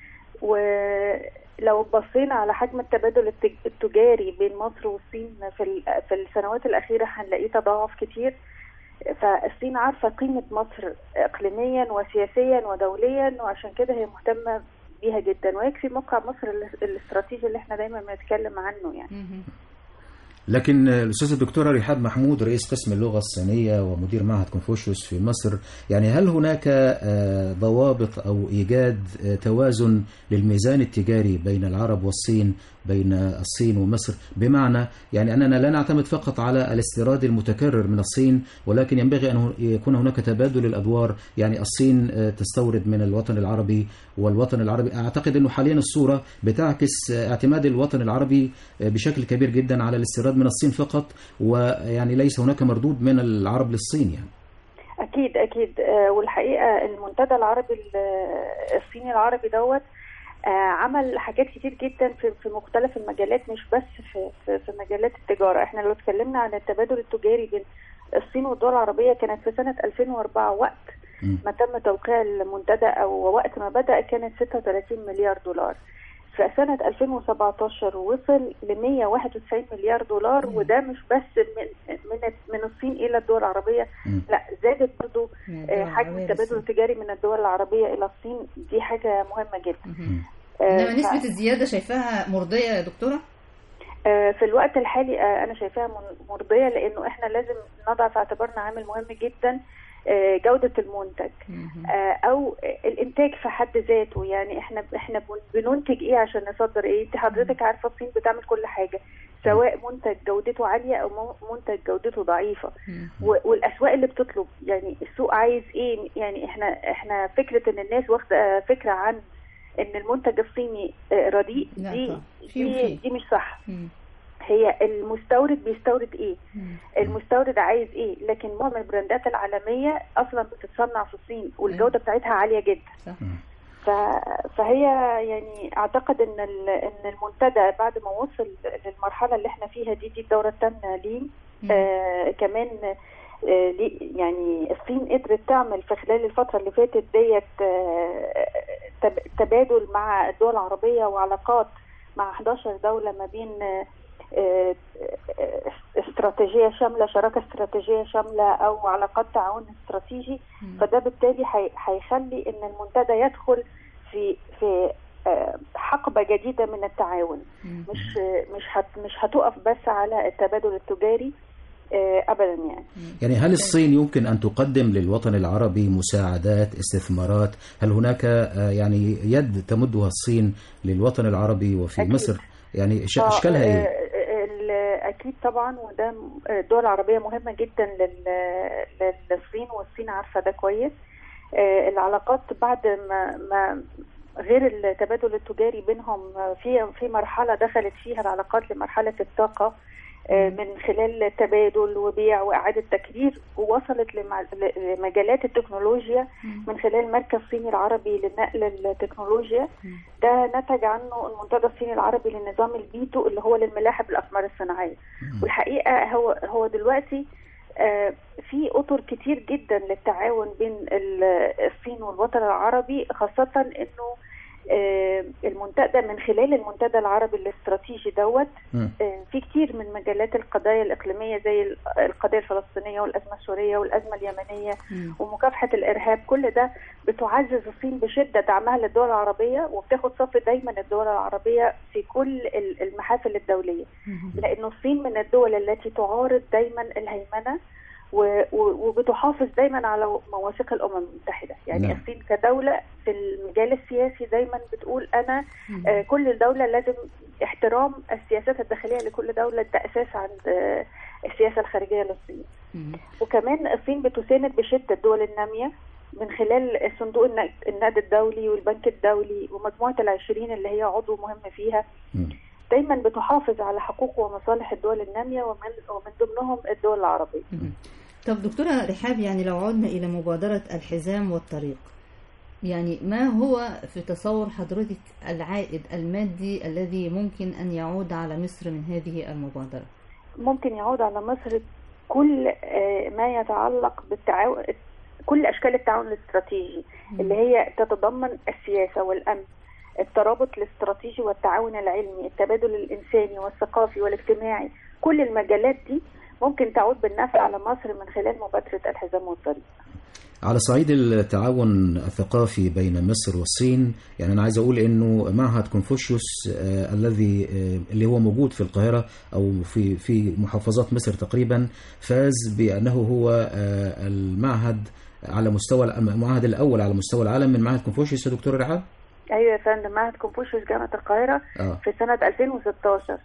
ولو بصينا على حجم التبادل التجاري بين مصر والصين في السنوات الأخيرة هنلاقيه تضاعف كتير. فالصين عارفة قيمة مصر إقليميا وسياسيا ودوليا، وعشان كده هي مهتمة بيها جدا، ويكفي موقع مصر الاستراتيجي اللي احنا دايما بنتكلم عنه يعني. لكن الأستاذة الدكتورة رحاب محمود، رئيس قسم اللغة الصينية ومدير معهد كونفوشيوس في مصر، يعني هل هناك ضوابط أو إيجاد توازن للميزان التجاري بين العرب والصين، بين الصين ومصر؟ بمعنى يعني أننا لا نعتمد فقط على الاستيراد المتكرر من الصين، ولكن ينبغي أن يكون هناك تبادل الأدوار، يعني الصين تستورد من الوطن العربي والوطن العربي. أعتقد أنه حاليا الصورة بتعكس اعتماد الوطن العربي بشكل كبير جدا على الاستيراد من الصين فقط، ويعني ليس هناك مردود من العرب للصين يعني. أكيد. والحقيقة المنتدى العربي الصيني العربي دوت عمل حاجات كتير جدا في مختلف المجالات، مش بس في مجالات التجارة. احنا لو اتكلمنا عن التبادل التجاري بين الصين والدول العربية كانت في سنة 2004 وقت ما تم توقيع المنتدى أو وقت ما بدأ كانت 36 مليار دولار. في سنة 2017 وصل ل 191 مليار دولار، وده مش بس من الصين إلى الدول العربية، لا زادت برضه حجم التبادل التجاري من الدول العربية إلى الصين. دي حاجة مهمة جدا. إنما نسبة الزيادة شايفاها مرضية يا دكتورة؟ في الوقت الحالي أنا شايفاها مرضية، لأنه إحنا لازم نضع في اعتبارنا عامل مهم جدا، جودة المنتج أو الإنتاج في حد ذاته. يعني إحنا بننتج إيه عشان نصدر إيه؟ أنت حضرتك عارفة الصين بتعمل كل حاجة، سواء منتج جودته عالية أو منتج جودته ضعيفة، والأسواق اللي بتطلب، يعني السوق عايز إيه. يعني إحنا فكرة إن الناس واخدة فكرة عن إن المنتج الصيني رديء، دي مش صح. هي المستورد بيستورد ايه، المستورد عايز ايه، لكن معظم البراندات العالميه اصلا بتتصنع في الصين والجوده بتاعتها عاليه جدا. فهي يعني اعتقد ان المنتدى بعد ما وصل للمرحله اللي احنا فيها دي الدوره الثامنه ليه، كمان يعني الصين قدرت تعمل في خلال الفتره اللي فاتت ديت تبادل مع الدول العربيه وعلاقات مع 11 دوله ما بين استراتيجية شاملة، شراكة استراتيجية شاملة أو علاقات تعاون استراتيجي. فده بالتالي هيخلي إن المنتدى يدخل في حقبة جديدة من التعاون، مش هتقف بس على التبادل التجاري أبدا. يعني هل الصين يمكن أن تقدم للوطن العربي مساعدات، استثمارات؟ هل هناك يعني يد تمدها الصين للوطن العربي وفي أكيد. مصر يعني أشكالها إيه؟ أكيد طبعا، وده الدول العربية مهمة جدا للصين، والصين عارفة ده كويس. العلاقات بعد ما غير التبادل التجاري بينهم في مرحلة دخلت فيها العلاقات لمرحلة الطاقة من خلال تبادل وبيع وإعادة تكرير، ووصلت لمجالات التكنولوجيا من خلال المركز الصيني العربي لنقل التكنولوجيا. ده نتج عنه المنتدى الصيني العربي للنظام البيتو اللي هو للملاحة بالأقمار الصناعية. والحقيقة هو دلوقتي في أطر كتير جدا للتعاون بين الصين والوطن العربي، خاصة إنه المنتدى من خلال المنتدى العربي الاستراتيجي دوت في كتير من مجالات القضايا الإقليمية زي القضية الفلسطينية والأزمة السورية والأزمة اليمنية ومكافحة الإرهاب. كل ده بتعزز الصين بشدة دعمها للدول العربية، وبتاخد صف دايما الدول العربية في كل المحافل الدولية، لأنه الصين من الدول التي تعارض دايما الهيمنة وبتحافظ دايما على مواثيق الأمم المتحدة. يعني الصين كدولة في المجال السياسي دايما بتقول أنا كل دولة لازم احترام السياسات الداخلية لكل دولة، ده أساس عند السياسة الخارجية للصين. وكمان الصين بتساند بشدة الدول النامية من خلال صندوق النقد الدولي والبنك الدولي ومجموعة ال20 اللي هي عضو مهم فيها. دايما بتحافظ على حقوق ومصالح الدول النامية ومن ضمنهم الدول العربية. طب دكتورة رحاب، يعني لو عدنا إلى مبادرة الحزام والطريق، يعني ما هو في تصور حضرتك العائد المادي الذي ممكن أن يعود على مصر من هذه المبادرة؟ ممكن يعود على مصر كل ما يتعلق بالتعاون، كل أشكال التعاون الاستراتيجي اللي هي تتضمن السياسة والأمن، الترابط الاستراتيجي والتعاون العلمي، التبادل الإنساني والثقافي والاجتماعي. كل المجالات دي ممكن تعود بالنفع على مصر من خلال مبادرة الحزام والطريق. على صعيد التعاون الثقافي بين مصر والصين، يعني أنا عايز أقول إنه معهد كونفوشيوس اللي هو موجود في القاهرة أو في محافظات مصر تقريبا، فاز بأنه هو المعهد على مستوى المعهد الأول على مستوى العالم من معهد كونفوشيوس. يا دكتور رحاب؟ ايوه يا فندم، معهد كونفوشيوس جامعة القاهرة في سنة 2016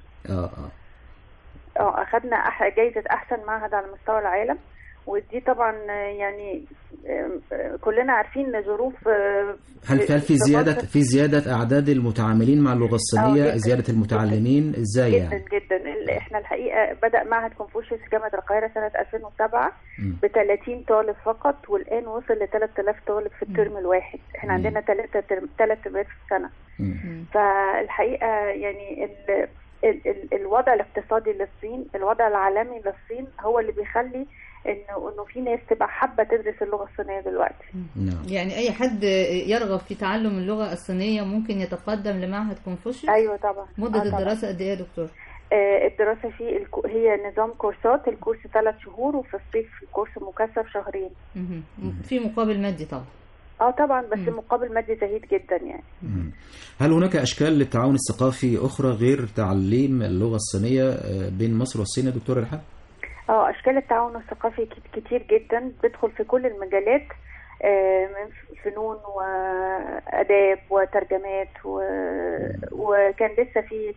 اخذنا جايزة احسن معهد على مستوى العالم. ودي طبعا يعني كلنا عارفين ظروف. هل في زيادة اعداد المتعاملين مع اللغة الصينية، زيادة المتعلمين ازاي؟ جدا يعني جدا. احنا الحقيقة بدأ معهد كونفوشيوس جامعة القاهرة سنة 2007 ب30 طالب فقط، والآن وصل ل 3000 طالب في الترم الواحد. احنا عندنا 3 ترمات في السنة. فالحقيقة يعني الوضع الاقتصادي للصين، الوضع العالمي للصين هو اللي بيخلي انه في ناس تبقى حابه تدرس اللغه الصينيه دلوقتي. يعني اي حد يرغب في تعلم اللغه الصينيه ممكن يتقدم لمعهد كونفوشيوس؟ ايوه طبعا. مده الدراسه قد ايه يا دكتور؟ الدراسه فيه هي نظام كورسات، الكورس 3 شهور، وفي الصيف الكورس مكثف شهرين. في مقابل مادي طبعا. طبعا، بس مقابل مادي زهيد جدا يعني. هل هناك اشكال للتعاون الثقافي اخرى غير تعليم اللغه الصينيه بين مصر والصين يا دكتور رحاب؟ اشكال التعاون الثقافي كتير جدا، بتدخل في كل المجالات، من فنون واداب وترجمات وكان لسه في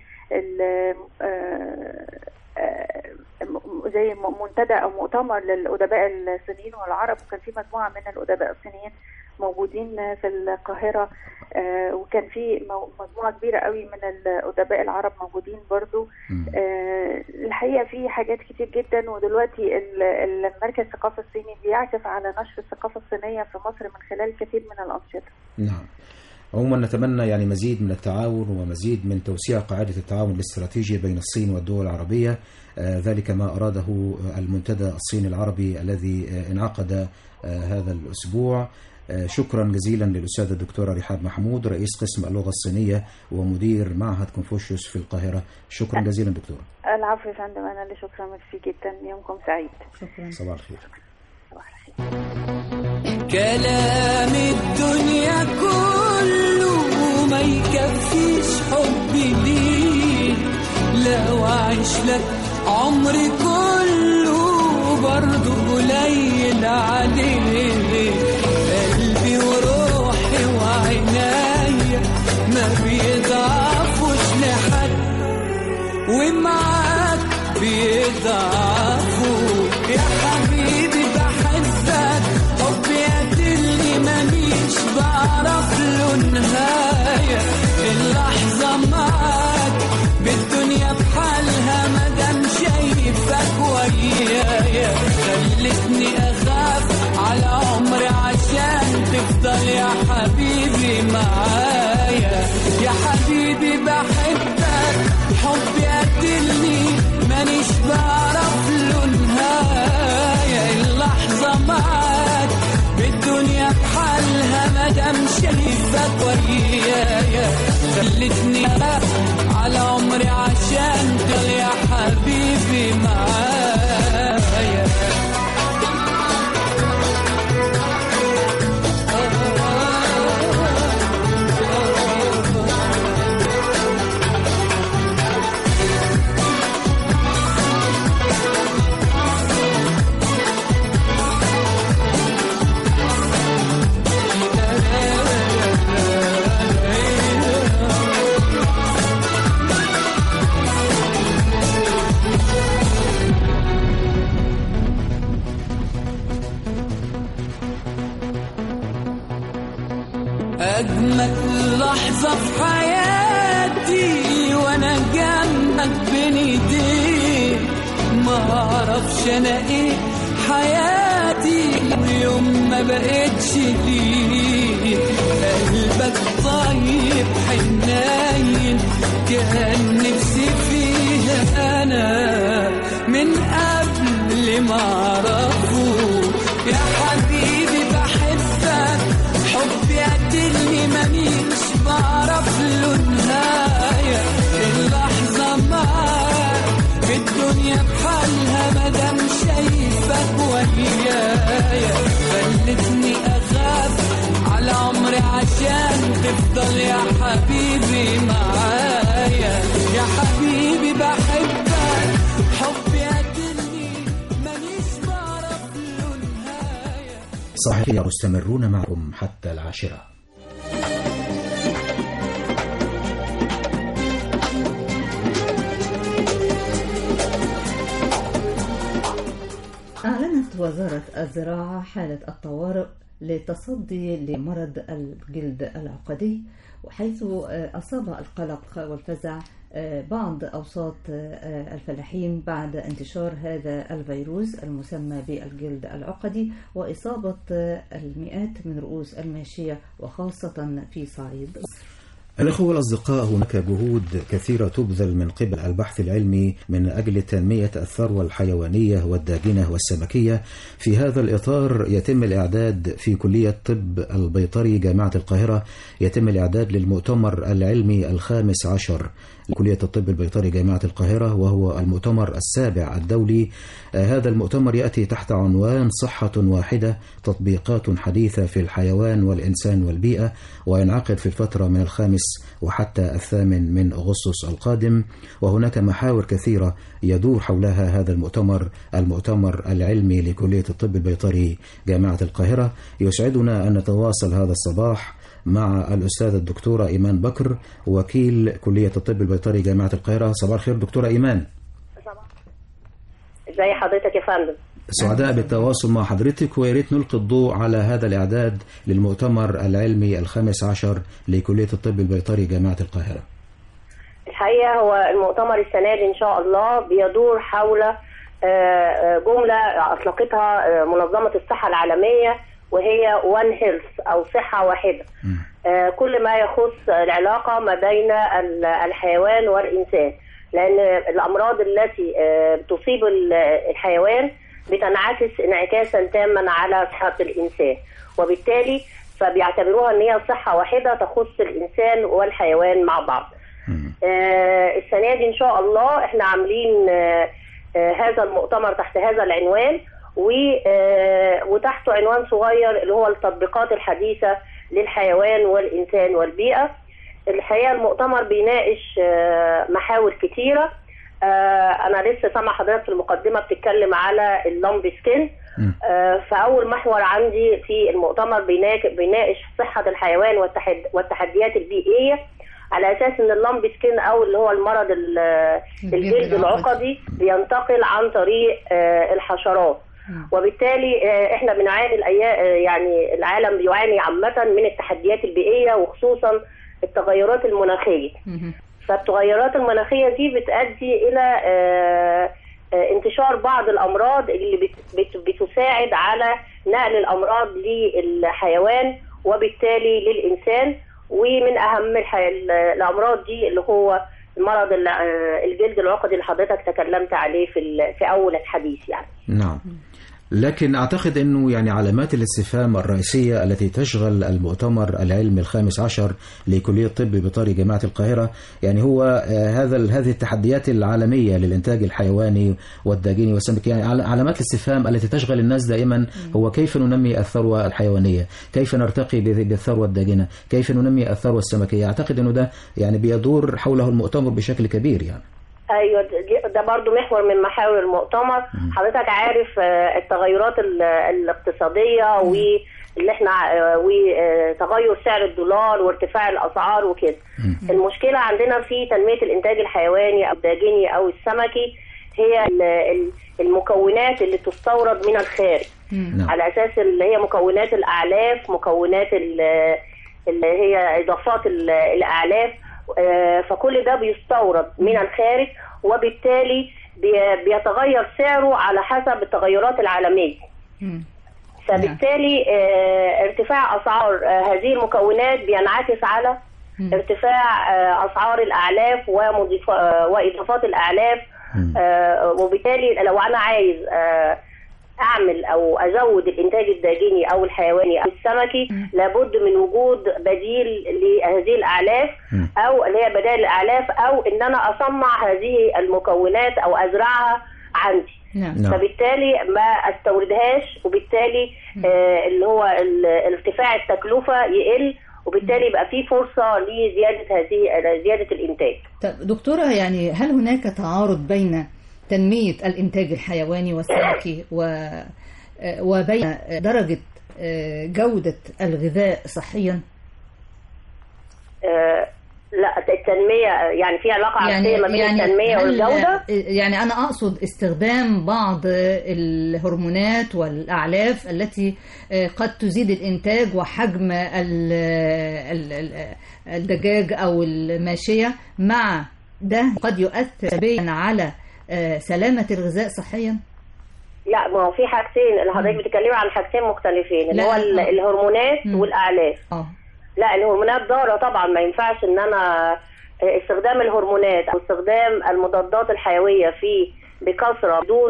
زي منتدى او مؤتمر للادباء الصينيين والعرب، وكان في مجموعه من الادباء الصينيين موجودين في القاهره، وكان في مجموعه كبيره قوي من الادباء العرب موجودين برضو. الحقيقه في حاجات كتير جدا، ودلوقتي المركز الثقافي الصيني بيعكف على نشر الثقافه الصينيه في مصر من خلال كثير من الانشطه. نعم. عموما نتمنى يعني مزيد من التعاون ومزيد من توسيع قاعدة التعاون الاستراتيجي بين الصين والدول العربية، ذلك ما أراده المنتدى الصيني العربي الذي انعقد هذا الأسبوع. شكرا جزيلا للأستاذة الدكتورة رحاب محمود، رئيس قسم اللغة الصينية ومدير معهد كونفوشيوس في القاهرة. شكرا جزيلا دكتورة. العفو يا فندم، أنا اللي شكرا ميرسي جدا، يومكم سعيد. شكرا. صباح الخير. صباح الخير. كلام الدنيا كله ما يكفيش حبي ليك، لو أعيش لك عمري كله برضه قليل عليك، قلبي وروحي وعنايا ما بيضعفوش لحد، ومعاك بيضعفوا يا حبيبي، بحبك حبي قتلني مانيش بعرف له نهاية، اللحظة معاك بالدنيا بحالها مادام شايفك ويايا، خلتني أخاف على عمري عشان تفضل يا حبيبي معايا، يا حبيبي بحبك حبي قتلني مانيش بعرف له نهاية، اللحظة معاك بالدنيا بحالها مادام شايفك ويايا، خلتني أخاف على عمري عشان تفضل يا حبيبي معايا. أجمل لحظة في حياتي وأنا جنبك بين إيديك، ما أعرفش أنا إيه حياتي ويوم ما بقتش ليك، قلبك طيب حنين كان نفسي فيها أنا من قبل ما أعرفه، يا حبيبي بحبك حبي قتلني مانيش بعرف له نهاية، اللحظة معاك بالدنيا بحالها مادام شايفك ويايا، خلتني أخاف على عمري عشان تفضل يا حبيبي معايا، يا حبيبي بحبك حبي قتلني مانيش بعرف له نهاية. صحيح، مستمرون معكم حتى 10. أعلنت وزارة الزراعة حالة الطوارئ للتصدي لمرض الجلد العقدي، وحيث أصاب القلق والفزع بعض أوساط الفلاحين بعد انتشار هذا الفيروس المسمى بالجلد العقدي وإصابة المئات من رؤوس الماشية وخاصة في صعيد مصر. الأخوة الأصدقاء، هناك جهود كثيرة تبذل من قبل البحث العلمي من أجل تنمية الثروة الحيوانية والداجنة والسمكية. في هذا الإطار يتم الإعداد في كلية طب البيطري جامعة القاهرة، يتم الإعداد للمؤتمر العلمي ال15 لكلية الطب البيطري جامعة القاهرة، وهو المؤتمر السابع الدولي. هذا المؤتمر يأتي تحت عنوان صحة واحدة، تطبيقات حديثة في الحيوان والإنسان والبيئة، وينعقد في الفترة من 5 وحتى 8 من أغسطس القادم. وهناك محاور كثيرة يدور حولها هذا المؤتمر العلمي لكلية الطب البيطري جامعة القاهرة. يسعدنا أن نتواصل هذا الصباح مع الأستاذة الدكتورة إيمان بكر، وكيل كلية الطب البيطري جامعة القاهرة. صباح الخير دكتورة إيمان. ازي حضرتك يا فندم؟ سعداء بالتواصل مع حضرتك، وياريت نلقي الضوء على هذا الإعداد للمؤتمر العلمي ال15 لكلية الطب البيطري جامعة القاهرة. الحقيقة هو المؤتمر السنة دي إن شاء الله بيدور حول جملة أطلقتها منظمة الصحة العالمية، وهي One Health أو صحة واحدة. كل ما يخص العلاقة ما بين الحيوان والإنسان، لأن الأمراض التي تصيب الحيوان بتنعكس انعكاسا تاما على صحة الإنسان، وبالتالي فبيعتبروها أن هي صحة واحدة تخص الإنسان والحيوان مع بعض. السنة دي إن شاء الله إحنا عاملين هذا المؤتمر تحت هذا العنوان، وتحته عنوان صغير اللي هو التطبيقات الحديثة للحيوان والإنسان والبيئة. الحقيقة المؤتمر بيناقش محاور كتيرة. أنا لسه سامع حضرتك في المقدمة بتتكلم على اللامب سكين. فأول محور عندي في المؤتمر بيناقش صحة الحيوان والتحديات البيئية، على أساس أن اللامب سكين أو اللي هو المرض الجلد العقدي بينتقل عن طريق الحشرات، وبالتالي احنا بنعاني يعني العالم بيعاني عامة من التحديات البيئية، وخصوصا التغيرات المناخية. فالتغيرات المناخية دي بتؤدي إلى انتشار بعض الأمراض اللي بتساعد على نقل الأمراض للحيوان وبالتالي للإنسان. ومن أهم الأمراض دي اللي هو مرض الجلد العقدي اللي حضرتك تكلمت عليه في أول الحديث يعني. نعم، لكن أعتقد أنه يعني علامات الاستفهام الرئيسية التي تشغل المؤتمر العلمي ال15 لكلية الطب بطري جامعة القاهرة يعني هو هذه التحديات العالمية للإنتاج الحيواني والداجيني والسمكي. يعني علامات الاستفهام التي تشغل الناس دائما هو كيف ننمي الثروة الحيوانية، كيف نرتقي بالثروة الداجنة، كيف ننمي الثروة السمكية. أعتقد أنه ده يعني بيدور حوله المؤتمر بشكل كبير يعني. ايوه، ده برضو محور من محاور المؤتمر. حضرتك عارف التغيرات الاقتصاديه واللي احنا وتغير سعر الدولار وارتفاع الاسعار وكده. المشكله عندنا في تنميه الانتاج الحيواني او الداجني او السمكي هي المكونات اللي تستورد من الخارج، على اساس اللي هي مكونات الاعلاف، مكونات اللي هي اضافات الاعلاف. فكل ده بيستورد من الخارج، وبالتالي بيتغير سعره على حسب التغيرات العالمية. فبالتالي ارتفاع أسعار هذه المكونات بينعكس على ارتفاع أسعار الأعلاف وإضافات الأعلاف. وبالتالي لو أنا عايز أعمل أو أزود الإنتاج الداجيني أو الحيواني أو السمكي، لابد من وجود بديل لهذه الأعلاف أو اللي هي بدائل الأعلاف، أو إن أنا أصنع هذه المكونات أو أزرعها عندي. فبالتالي ما أستوردهاش، وبالتالي اللي هو ارتفاع التكلفة يقل، وبالتالي يبقى في فرصة لزيادة الإنتاج. طب دكتورة، يعني هل هناك تعارض بين تنمية الإنتاج الحيواني والسمكي وبين درجة جودة الغذاء صحيا؟ لا، التنمية يعني في علاقة عكسية ما بين التنمية والجودة. يعني أنا أقصد استخدام بعض الهرمونات والأعلاف التي قد تزيد الإنتاج وحجم الدجاج أو الماشية، مع ده قد يؤثر سلبيا على سلامة الغذاء صحيا. لا، ما هو في حاجتين اللي حضرتك بتتكلمي عن حاجتين مختلفين، اللي هو الهرمونات والأعلاف. لا الهرمونات ضاره طبعا، ما ينفعش ان انا استخدام الهرمونات او استخدام المضادات الحيويه في بكثره بدون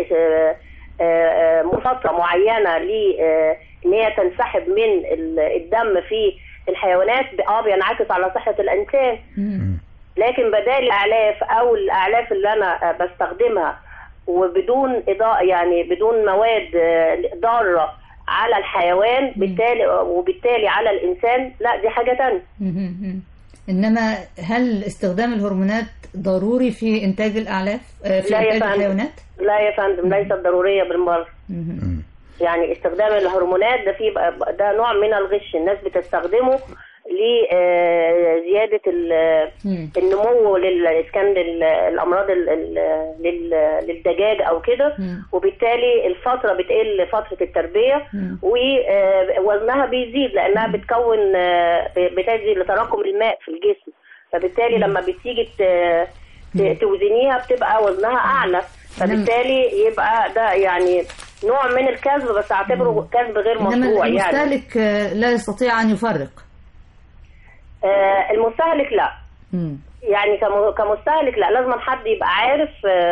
فتره معينه ل ان هي تنسحب من الدم في الحيوانات بينعكس على صحه الانسان. لكن بدال الاعلاف او الاعلاف اللي انا بستخدمها وبدون اضاءه يعني بدون مواد ضاره على الحيوان وبالتالي على الانسان، لا دي حاجه تانية. انما هل استخدام الهرمونات ضروري في انتاج الاعلاف في انتاج الحيوانات؟ لا يا فندم، ليست ضروريه بالمره. يعني استخدام الهرمونات ده نوع من الغش، الناس بتستخدمه لزياده النمو للاسكان الامراض للدجاج او كده، وبالتالي الفتره بتقل فتره التربيه ووزنها بيزيد لانها بتؤدي لتراكم الماء في الجسم، فبالتالي لما بتيجي توزنيها بتبقى وزنها اعلى، فبالتالي يبقى ده يعني نوع من الكذب، بس اعتبره كذب غير مشروع. يعني المستهلك لا يستطيع ان يفرق. المستهلك لا. يعني كمستهلك لا، لازم حد يبقى عارف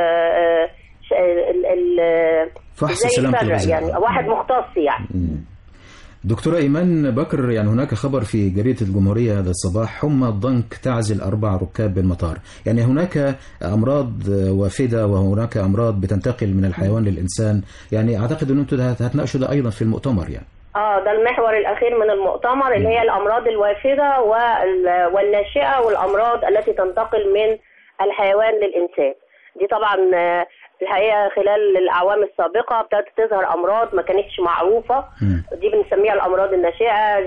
فحص سلامة الغذاء، يعني واحد مختص يعني. دكتورة إيمان بكر، يعني هناك خبر في جريدة الجمهورية هذا الصباح: حمى الضنك تعزل 4 ركاب بالمطار. يعني هناك أمراض وافدة وهناك أمراض بتنتقل من الحيوان للإنسان، يعني أعتقد أن أنتم هتناقشوا ده أيضا في المؤتمر يعني. ده المحور الأخير من المؤتمر اللي هي الأمراض الوافدة والناشئة والأمراض التي تنتقل من الحيوان للإنسان. دي طبعا الحقيقة خلال الأعوام السابقة ابتدت تظهر أمراض ما كانتش معروفة، دي بنسميها الأمراض الناشئة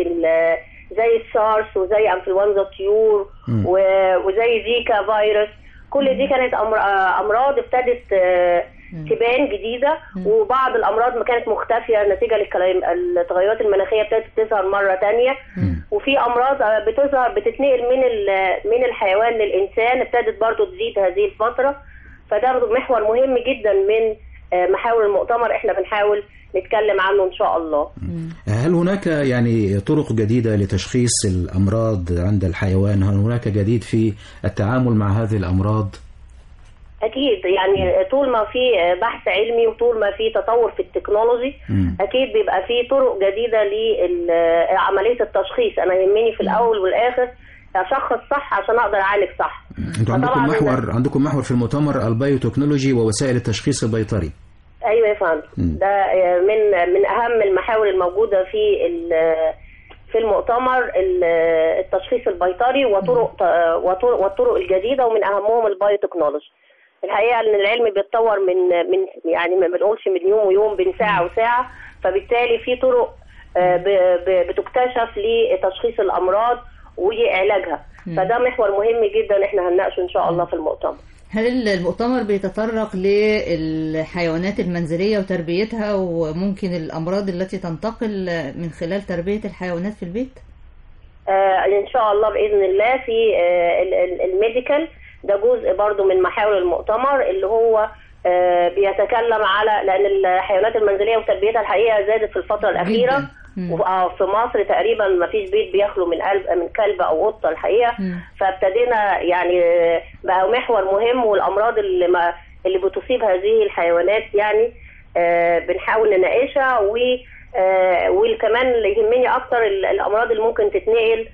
زي السارس وزي أنفلونزا الطيور وزي زيكا فيروس. كل دي كانت أمراض ابتدت تبان جديدة، وبعض الأمراض ما كانت مختفية نتيجة للتغيرات المناخية ابتدت تظهر مرة تانية، وفي أمراض بتتنقل من الحيوان للإنسان ابتدت برضو تزيد هذه الفترة. فده محور مهم جدا من محاور المؤتمر احنا بنحاول نتكلم عنه ان شاء الله. هل هناك يعني طرق جديدة لتشخيص الأمراض عند الحيوان؟ هل هناك جديد في التعامل مع هذه الأمراض؟ أكيد، يعني طول ما في بحث علمي وطول ما في تطور في التكنولوجي أكيد بيبقى في طرق جديدة لعملية التشخيص. أنا يهمني في الأول والآخر أشخص صح عشان أقدر أعالج صح. أنتوا عندكم محور في المؤتمر البيوتكنولوجي ووسائل التشخيص البيطري. أيوة يا فندم، ده من أهم المحاور الموجودة في المؤتمر التشخيص البيطري والطرق الجديدة، ومن أهمهم البيوتكنولوجي. الحقيقة أن العلم بيتطور من يعني ما بنقولش من يوم ويوم، بين ساعة وساعة، فبالتالي في طرق بتكتشف لتشخيص الأمراض وعلاجها. فده محور مهم جدا احنا هنناقشه ان شاء الله في المؤتمر. هل المؤتمر بيتطرق للحيوانات المنزلية وتربيتها وممكن الأمراض التي تنتقل من خلال تربية الحيوانات في البيت؟ ان شاء الله بإذن الله. في الميديكال ده جزء برضو من محاور المؤتمر اللي هو بيتكلم على، لأن الحيوانات المنزلية وتربيتها الحقيقة زادت في الفترة الأخيرة. في مصر تقريبا ما فيش بيت بيخلو من كلب او قطه الحقيقه. فابتدينا يعني بقى محور مهم، والامراض اللي بتصيب هذه الحيوانات يعني بنحاول نناقشها، وكمان اللي يهمني اكتر الامراض اللي ممكن تتنقل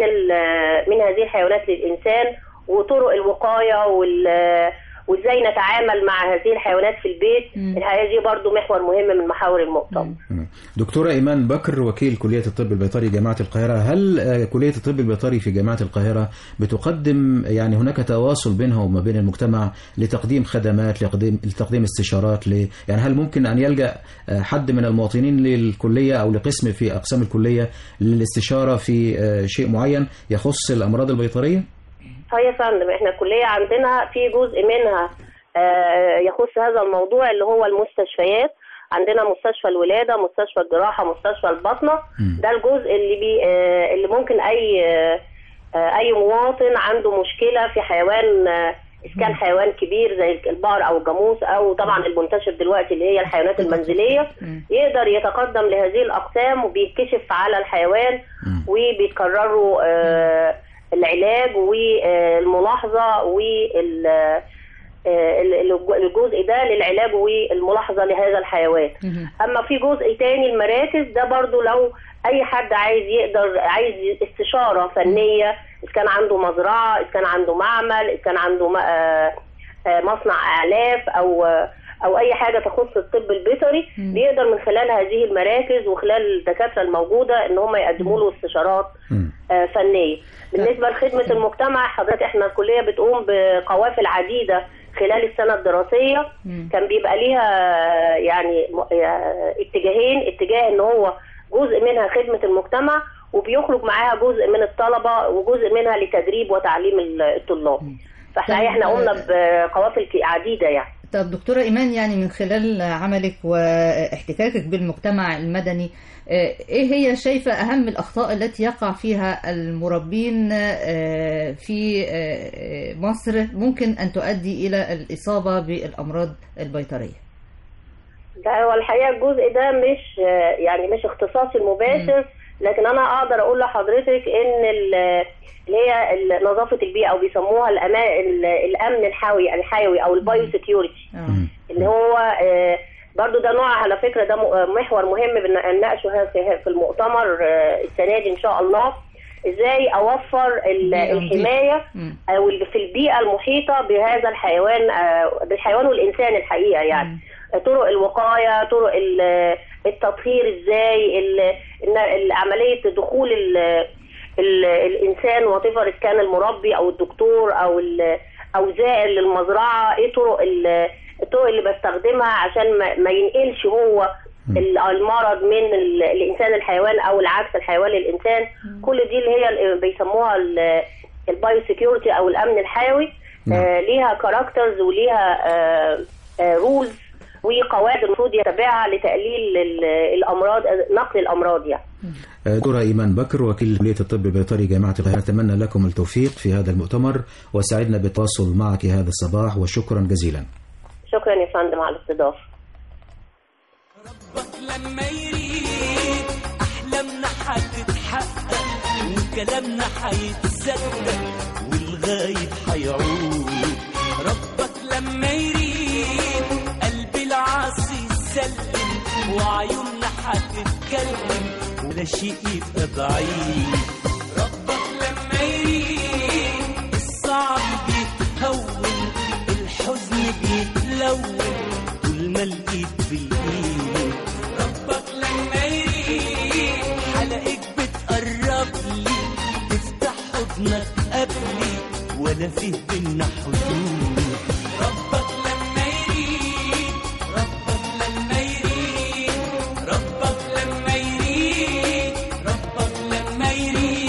من هذه الحيوانات للانسان، وطرق الوقايه وازاي نتعامل مع هذه الحيوانات في البيت. الحقيقه دي برضو محور مهم من محاور المؤتمر. دكتورة إيمان بكر، وكيل كلية الطب البيطري جامعة القاهرة، هل كلية الطب البيطري في جامعة القاهرة بتقدم، يعني هناك تواصل بينها وما بين المجتمع لتقديم خدمات، لتقديم استشارات يعني هل ممكن أن يلجأ حد من المواطنين للكلية أو لقسم في أقسام الكلية للاستشارة في شيء معين يخص الأمراض البيطرية؟ يا فندم، احنا الكلية عندنا في جزء منها يخص هذا الموضوع اللي هو المستشفيات. عندنا مستشفى الولادة، مستشفى الجراحة، مستشفى الباطنة. ده الجزء اللي ممكن أي مواطن عنده مشكلة في حيوان إذا كان حيوان كبير زي البقر أو الجاموس، أو طبعا المنتشر دلوقتي اللي هي الحيوانات المنزلية، يقدر يتقدم لهذه الأقسام وبيتكشف على الحيوان وبيكرروا العلاج والملاحظة الجزء ده للعلاج والملاحظة لهذا الحيوان. أما في جزء تاني المراكز ده برضو لو أي حد عايز استشارة فنية، إذا كان عنده مزرعة، إذا كان عنده معمل، إذا كان عنده مصنع أعلاف أو أي حاجة تخص الطب البيطري، بيقدر من خلال هذه المراكز وخلال الدكاترة الموجودة إن هم يقدموا له استشارات فنية. بالنسبة لخدمة المجتمع، حضرتك إحنا الكلية بتقوم بقوافل عديدة خلال السنة الدراسية، كان بيبقى ليها يعني اتجاهين، اتجاه إن هو جزء منها خدمة المجتمع وبيخرج معاها جزء من الطلبة وجزء منها لتدريب وتعليم الطلاب. فاحنا قمنا بقوافل عديدة يعني. طب دكتورة إيمان، يعني من خلال عملك واحتكاكك بالمجتمع المدني، ايه هي شايفة أهم الأخطاء التي يقع فيها المربين في مصر ممكن أن تؤدي إلى الإصابة بالأمراض البيطرية؟ ده هو الحقيقة الجزء ده مش اختصاصي المباشر، لكن أنا أقدر أقول لحضرتك إن اللي هي نظافة البيئة أو بيسموها الأمن الحيوي أو البايو سيكيورتي، اللي هو برضو ده نوع على فكرة، ده محور مهم بنناقشه في المؤتمر السنة دي إن شاء الله، إزاي أوفر الحماية أو في البيئة المحيطة بهذا بالحيوان والإنسان الحقيقة، يعني طرق الوقاية، طرق التطهير، إزاي عملية دخول الإنسان وطفر كان المربي أو الدكتور أو زائر للمزرعة، إيه الطرق اللي بستخدمها عشان ما ينقلش هو المرض من الإنسان الحيوان أو العكس الحيوان للإنسان. كل دي اللي هي بيسموها البايو سيكيورتي أو الأمن الحيوي. ليها كاركترز وليها رولز وقواعد المفروض يتبعها لتقليل الأمراض، نقل الأمراض يعني. دكتورة إيمان بكر، وكيل كلية الطب البيطري جامعة القاهرة، نتمنى لكم التوفيق في هذا المؤتمر، وسعدنا بالتواصل معك هذا الصباح، وشكرا جزيلا. شكرا يا فندم على الاستضافة. ربك لما يريد أحلامنا هتتحقق وكلامنا هيتصدق والغايب هيعود. ربك لما يريد قلب العاصي يسلم وعيوننا هتتكلم ولا شيء يبقى بعيد. ربك لما يريد الصعب بيتهون، الحزن بيتلون طول ما الايد في الايد. ربك لما يريد حلقك بتقرب لي، تفتح حضنك قبلي ولا فيه بينا حدود. ربك لما يريد، ربك لما يريد، ربك لما يريد، ربك لما يريد.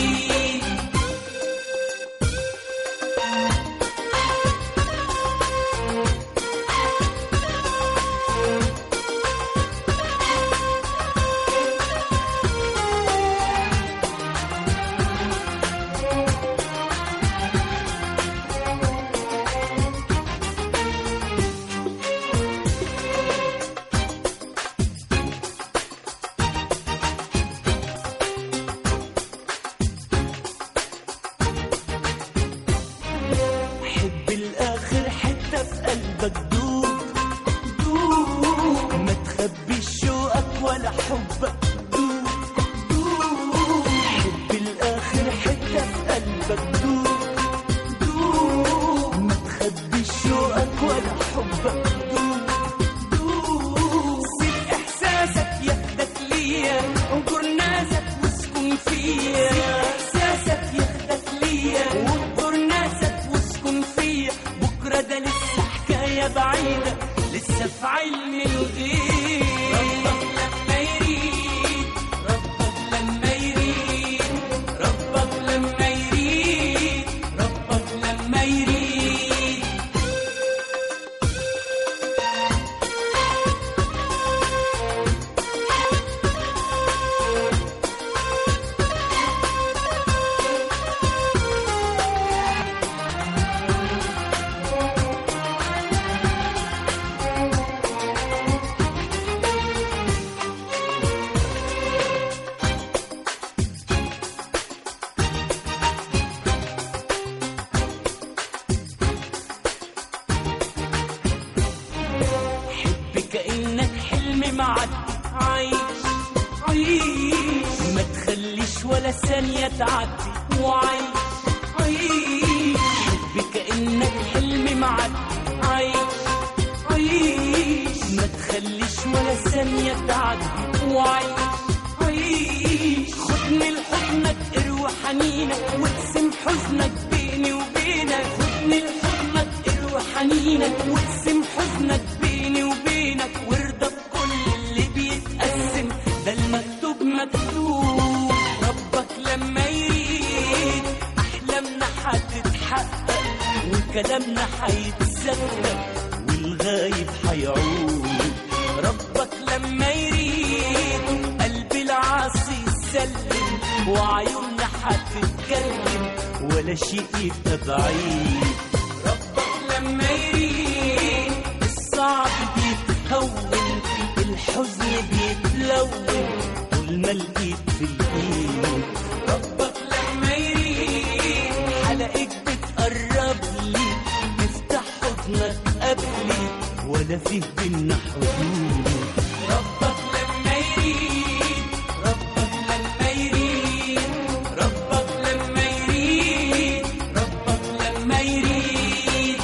ولا ثانية تعدي وعيش عيش حب كأنك حلم معدي عيش عيش ما تخليش ولا ثانية تعدي وعيش عيش خدني لحضنك اروي حنينك واقسم حزنك بيني وبينك خدني لحضنك اروي حنينك واقسم حزنك بيني وبينك وارضى بكل اللي بيتقسم ده المكتوب مكتوب ربك لما يريد احلامنا هتتحقق وكلامنا هيتصدق والغايب هيعود ربك لما يريد قلب العاصي يسلم وعيوننا هتتكلم ولا شيء يبقى بعيد ربك لما يريد الصعب بيتهون الحزن بيتلون طول ما الايد في الايد ربك لما يريد حلقك بتقرب لي تفتح حضنك قبلي ولا فيه بينا حدود ربك لما يريد ربك لما يريد ربك لما يريد ربك لما يريد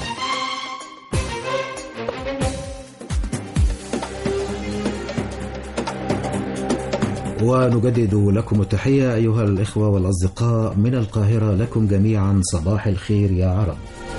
ونجدد لكم التحية أيها الإخوة والأصدقاء من القاهرة لكم جميعا صباح الخير يا عرب.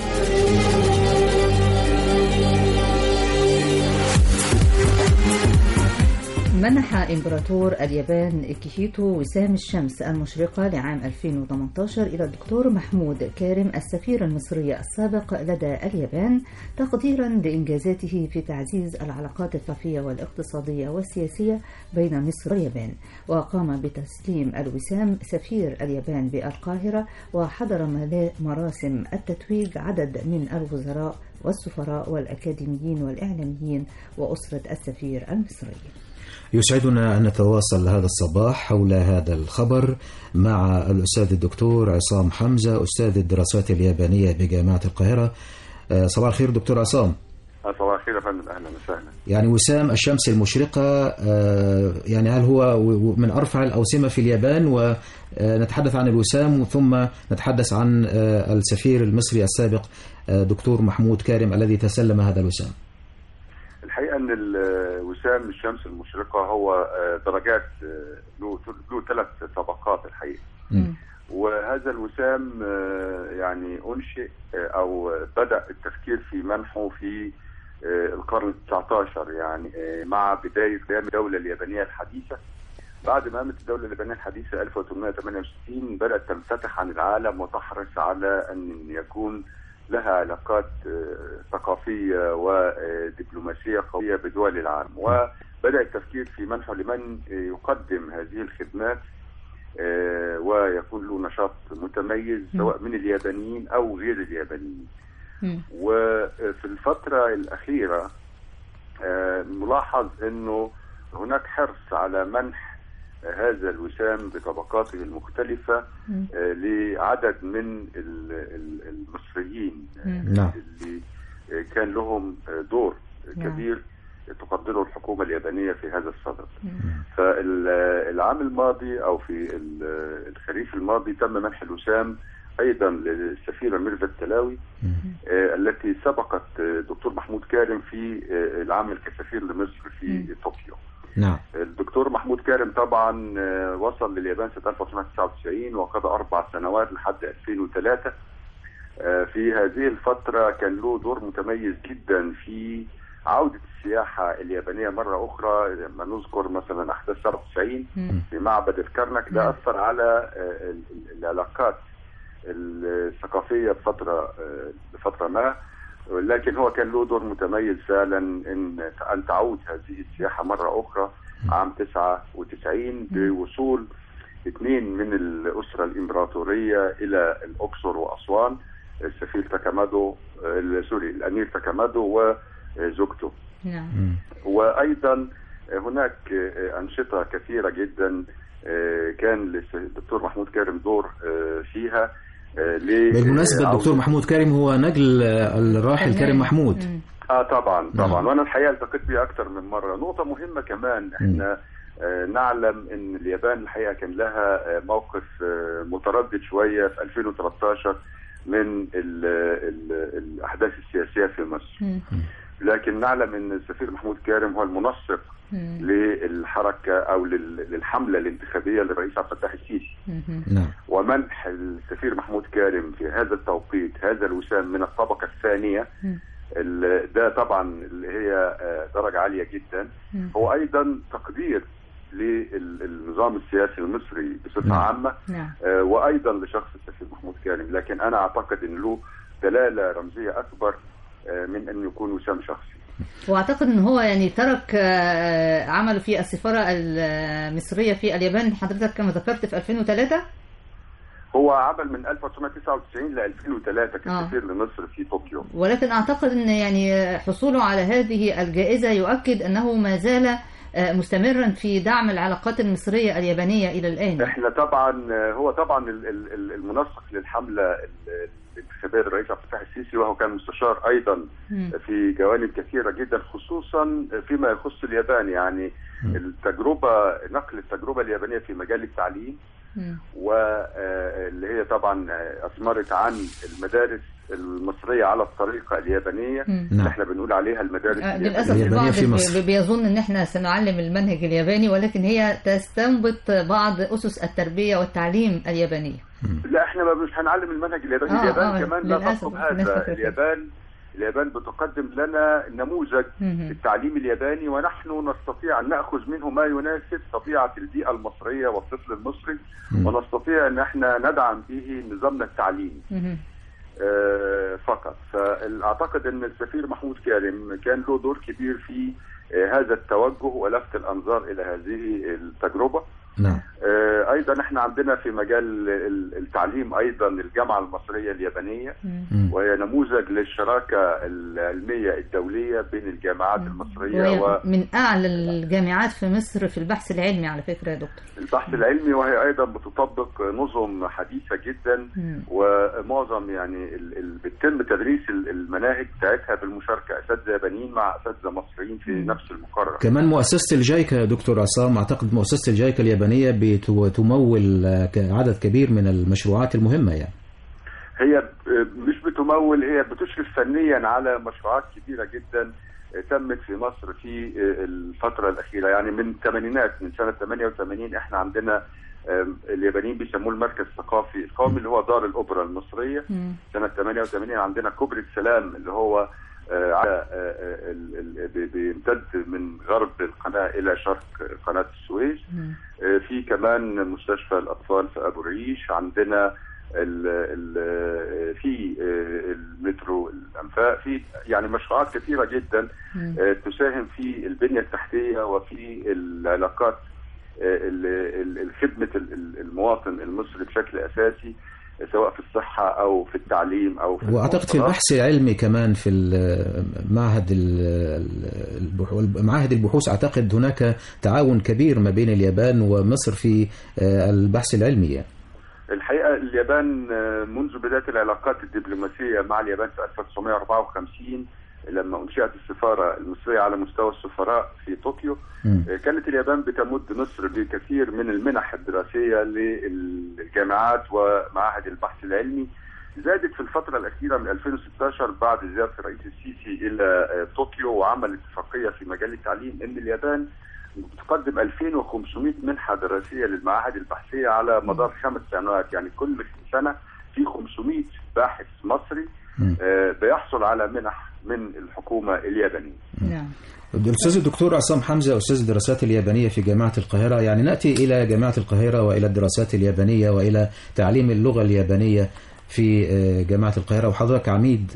منح إمبراطور اليابان أكيهيتو وسام الشمس المشرقة لعام 2018 إلى الدكتور محمود كارم السفير المصري السابق لدى اليابان تقديرا لإنجازاته في تعزيز العلاقات الثقافية والاقتصادية والسياسية بين مصر واليابان. وقام بتسليم الوسام سفير اليابان بالقاهرة وحضر مراسم التتويج عدد من الوزراء والسفراء والأكاديميين والإعلاميين وأسرة السفير المصري. يسعدنا أن نتواصل هذا الصباح حول هذا الخبر مع الأستاذ الدكتور عصام حمزة أستاذ الدراسات اليابانية بجامعة القاهرة. صباح الخير دكتور عصام. صباح الخير يا فندم، أهلا وسهلا. يعني وسام الشمس المشرقة يعني هل هو من أرفع الأوسمة في اليابان؟ ونتحدث عن الوسام ثم نتحدث عن السفير المصري السابق دكتور محمود كارم الذي تسلم هذا الوسام. الحقيقة أن الوسام الشمس المشرقة هو درجات له 3 طبقات الحقيقة. وهذا الوسام يعني أنشئ أو بدأ التفكير في منحه في القرن 19 يعني مع بداية قيام الدولة اليابانية الحديثة. بعد ما قامت الدولة اليابانية الحديثة 1868 بدأت تنفتح عن العالم وتحرص على أن يكون لها علاقات ثقافية ودبلوماسية قوية بدول العالم، وبدأ التفكير في منحه لمن يقدم هذه الخدمات ويكون له نشاط متميز سواء من اليابانيين أو غير اليابانيين. وفي الفترة الأخيرة ملاحظ أنه هناك حرص على منح هذا الوسام بطبقاته المختلفة لعدد من المصريين اللي كان لهم دور كبير تقدره الحكومة اليابانية في هذا الصدد. فالعام الماضي أو في الخريف الماضي تم منح الوسام أيضا للسفيرة ميرفت تلاوي التي سبقت دكتور محمود كارم في العمل كسفير لمصر في طوكيو. نعم. الدكتور محمود كارم طبعا وصل لليابان سنة 1999 وقضى 4 سنوات لحد 2003. في هذه الفترة كان له دور متميز جدا في عودة السياحة اليابانية مرة أخرى. لما نذكر مثلا أحداث 97 في معبد الكرنك ده أثر على العلاقات الثقافية بفترة ما، لكن هو كان له دور متميز فعلا أن تعود هذه السياحة مرة أخرى عام 99 بوصول 2 من الأسرة الإمبراطورية إلى الأقصر وأسوان، السفير تاكامادو الأمير تاكامادو وزوجته. وأيضا هناك أنشطة كثيرة جدا كان للدكتور محمود كارم دور فيها. بالمناسبة الدكتور محمود كارم هو نجل الراحل كارم محمود. طبعا وانا الحقيقه التقيت بيه اكثر من مره. نقطه مهمه كمان، احنا نعلم ان اليابان الحقيقه كان لها موقف متردد شويه في 2013 من الاحداث السياسيه في مصر. لكن نعلم ان السفير محمود كارم هو المنسق للحركه او للحمله الانتخابيه للرئيس عبد الفتاح السيسي. ومنح السفير محمود كارم في هذا التوقيت هذا الوسام من الطبقه الثانيه، ده طبعا اللي هي درجه عاليه جدا. هو ايضا تقدير للنظام السياسي المصري بصفه عامه، وايضا لشخص السفير محمود كارم. لكن انا اعتقد ان له دلاله رمزيه اكبر من ان يكون وسام شخصي. واعتقد ان هو يعني ترك عمله في السفاره المصريه في اليابان حضرتك كما ذكرت في 2003. هو عمل من 1999 ل 2003 كسفير لمصر في طوكيو. ولكن اعتقد ان يعني حصوله على هذه الجائزه يؤكد انه ما زال مستمرا في دعم العلاقات المصرية اليابانية إلى الآن. احنا طبعا هو طبعا المنسق للحملة الانتخابية للرئيس عبد الفتاح السيسي، وهو كان مستشار أيضا في جوانب كثيرة جدا خصوصا فيما يخص اليابان. يعني نقل التجربة اليابانية في مجال التعليم، واللي هي طبعا أثمرت عن المدارس المصرية على الطريقة اليابانية اللي احنا بنقول عليها المدارس للأسف البعض بيظن ان احنا سنعلم المنهج الياباني، ولكن هي تستنبط بعض أسس التربية والتعليم اليابانية. لا احنا مش هنعلم المنهج الياباني. اليابان كمان لا تطلب هذا. اليابان بتقدم لنا نموذج التعليم الياباني، ونحن نستطيع أن نأخذ منه ما يناسب طبيعة البيئة المصرية والطفل المصري، ونستطيع أن احنا ندعم به نظامنا التعليمي فقط. فأعتقد أن السفير محمود كارم كان له دور كبير في هذا التوجه ولفت الأنظار إلى هذه التجربة. أيضا احنا عندنا في مجال التعليم أيضا الجامعة المصرية اليابانية، وهي نموذج للشراكة العلمية الدولية بين الجامعات المصرية من أعلى الجامعات في مصر في البحث العلمي على فكرة يا دكتور. البحث العلمي، وهي أيضا بتطبق نظم حديثة جدا، ومعظم يعني بتتم تدريس المناهج بتاعتها بالمشاركة أساتذة يابانيين مع أساتذة مصريين في نفس المقرر. كمان مؤسسة الجايكا دكتور عصام، أعتقد مؤسسة الجايكا اليابانية بتمول عدد كبير من المشروعات المهمة. يعني هي مش بتمول، هي بتشرف فنيا على مشروعات كبيرة جدا تمت في مصر في الفترة الأخيرة. يعني من الثمانينات، من سنة 88 احنا عندنا اليابانيين بيسموه المركز الثقافي القومي اللي هو دار الأوبرا المصرية. سنة 88 عندنا كوبري السلام اللي هو بيمتد من غرب القناة إلى شرق قناة السويس. في كمان مستشفى الأطفال في أبو ريش. عندنا في المترو الأنفاق. في يعني مشروعات كثيرة جدا تساهم في البنية التحتية وفي العلاقات خدمة المواطن المصري بشكل أساسي، سواء في الصحة أو في التعليم أو في وأعتقد في البحث العلمي كمان في معاهد البحوث. أعتقد هناك تعاون كبير ما بين اليابان ومصر في البحث العلمي. الحقيقة اليابان منذ بداية العلاقات الدبلوماسية مع اليابان في 1954 لما أنشئت السفارة المصرية على مستوى السفراء في طوكيو، كانت اليابان بتمد مصر بكثير من المنح الدراسية للجامعات ومعاهد البحث العلمي. زادت في الفترة الأخيرة من 2016 بعد زيارة الرئيس السيسي إلى طوكيو وعمل اتفاقية في مجال التعليم، إن اليابان بتقدم 2500 منحة دراسية للمعاهد البحثية على مدار 5 سنوات. يعني كل سنة في 500 باحث مصري بيحصل على منح من الحكومة اليابانية. نعم. الأستاذ الدكتور عصام حمزة، أستاذ الدراسات اليابانية في جامعة القاهرة. يعني نأتي إلى جامعة القاهرة وإلى الدراسات اليابانية وإلى تعليم اللغة اليابانية في جامعة القاهرة، وحضرتك عميد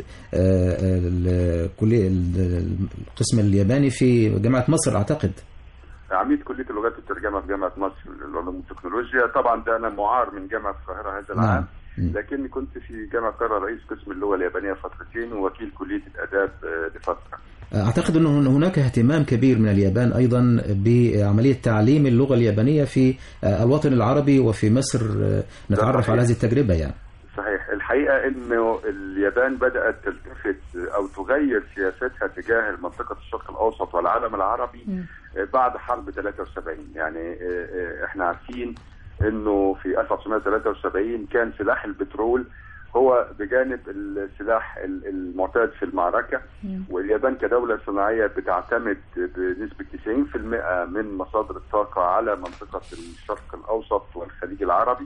كلية القسم الياباني في جامعة مصر أعتقد. عميد كلية اللغات والترجمة في جامعة مصر للعلوم والتكنولوجيا. طبعا ده أنا معار من جامعة القاهرة هذا العام. لكني كنت في جامعة القاهرة رئيس قسم اللغة اليابانية فترتين ووكيل كلية الآداب لفترة. أعتقد أن هناك اهتمام كبير من اليابان أيضا بعملية تعليم اللغة اليابانية في الوطن العربي وفي مصر. نتعرف على هذه التجربة. يعني صحيح. الحقيقة انه اليابان بدأت تلتفت او تغير سياستها تجاه منطقة الشرق الاوسط والعالم العربي بعد حرب 73. يعني احنا عارفين انه في 1973 كان سلاح البترول هو بجانب السلاح المعتاد في المعركة، واليابان كدولة صناعية بتعتمد بنسبة 90% من مصادر الطاقة على منطقة الشرق الأوسط والخليج العربي.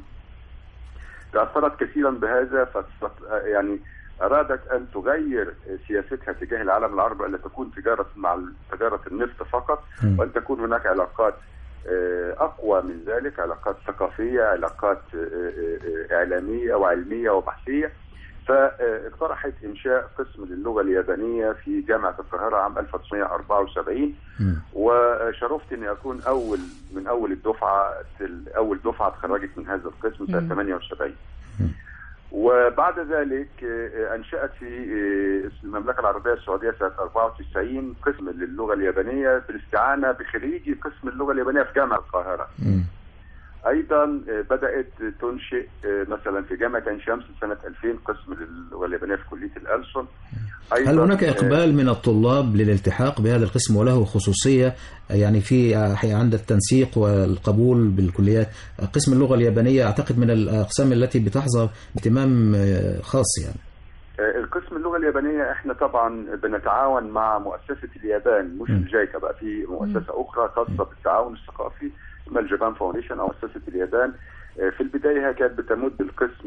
تأثرت كثيرا بهذا، يعني أرادت أن تغير سياستها تجاه العالم العربي، ألا تكون تجارة مع تجارة النفط فقط، وأن تكون هناك علاقات أقوى من ذلك، علاقات ثقافية، علاقات إعلامية وعلمية وبحثية. فاقترحت إنشاء قسم للغة اليابانية في جامعة القاهرة عام 1974، وشرفت أن أكون أول دفعة تخرجت من هذا القسم سنة 78. وبعد ذلك أنشأت في المملكة العربية السعودية سنة 94 قسم للغة اليابانية بالاستعانة بخريجي قسم اللغة اليابانية في جامعة القاهرة. أيضا بدأت تنشئ مثلا في جامعة عين شمس سنة 2000 قسم للغة اليابانية في كلية الألسن. هل هناك إقبال من الطلاب للالتحاق بهذا القسم وله خصوصية يعني في عند التنسيق والقبول بالكليات؟ قسم اللغة اليابانية أعتقد من الأقسام التي بتحظى باهتمام خاص. يعني القسم اللغة اليابانية احنا طبعا بنتعاون مع مؤسسة اليابان، مش الجايكا، بقى في مؤسسة أخرى خاصة بالتعاون الثقافي اسمها الجابان فاونديشن أو مؤسسة اليابان. في البداية كانت بتمد القسم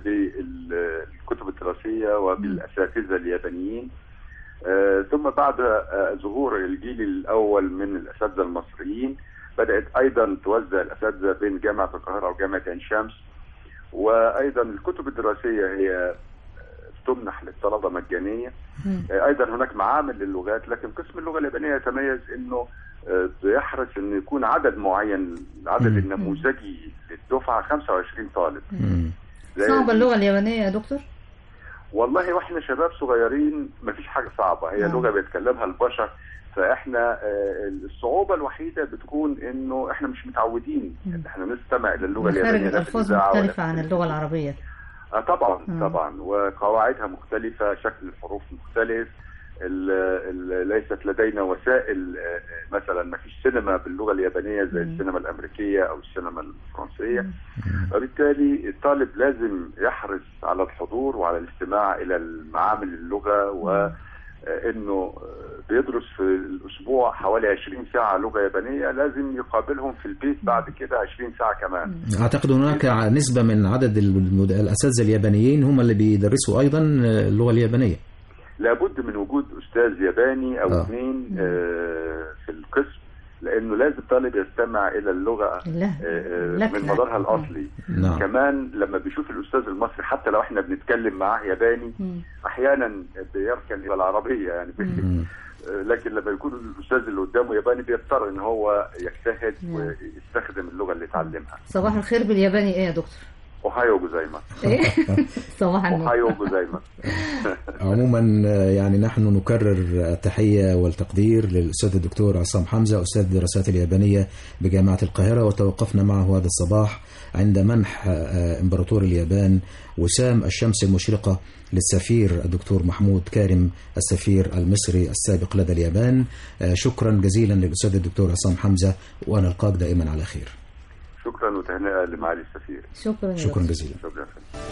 بالكتب الدراسية وبالأساتذة اليابانيين، ثم بعد ظهور الجيل الأول من الأساتذة المصريين بدأت أيضا توزع الأساتذة بين جامعة القاهرة وجامعة عين شمس. وأيضا الكتب الدراسية هي تمنح للطلبة مجانية. أيضا هناك معامل للغات، لكن قسم اللغة اليابانية يتميز أنه بيحرص أن يكون عدد معين، العدد النموذجي للدفعة 25 طالب. صعبة اللغة اليابانية يا دكتور؟ والله واحنا شباب صغيرين مفيش حاجة صعبة، هي لغة بيتكلمها البشر. فاحنا الصعوبة الوحيدة بتكون انه احنا مش متعودين ان احنا نستمع الى اللغة اليابانية. الألفاظ مختلفة عن اللغة العربية. طبعا وقواعدها مختلفة، شكل الحروف مختلف، ليست لدينا وسائل، مثلا ما فيش سينما باللغة اليابانية زي السينما الأمريكية أو السينما الفرنسية. وبالتالي الطالب لازم يحرص على الحضور وعلى الاستماع إلى المعامل اللغة، وإنه بيدرس في الأسبوع حوالي 20 ساعة لغة يابانية، لازم يقابلهم في البيت بعد كده 20 ساعة كمان. أعتقد هناك نسبة من عدد الأساتذة اليابانيين هم اللي بيدرسوا أيضا اللغة اليابانية. لابد من وجود أستاذ ياباني أو اثنين في القسم، لأنه لازم الطالب يستمع إلى اللغة من مدارها الأصلي. كمان لما بيشوف الأستاذ المصري حتى لو احنا بنتكلم معاه ياباني أحيانا بيركن إلى العربية يعني لكن لما يكون الأستاذ اللي قدامه ياباني بيضطر إن هو يجتهد ويستخدم اللغة اللي اتعلمها. صباح الخير بالياباني إيه يا دكتور؟ أوهايو جوزايما. صباح النور. أوهايو جوزايما. عموما يعني نحن نكرر التحية والتقدير للأستاذ الدكتور عصام حمزة أستاذ الدراسات اليابانية بجامعة القاهرة، وتوقفنا معه هذا الصباح عند منح إمبراطور اليابان وسام الشمس المشرقة للسفير الدكتور محمود كارم السفير المصري السابق لدى اليابان. شكرا جزيلا للأستاذ الدكتور عصام حمزة، ونلقاك دائما على خير. شكرا وتهنئة لمعالي السفير. شكرا جزيلا. شكرا.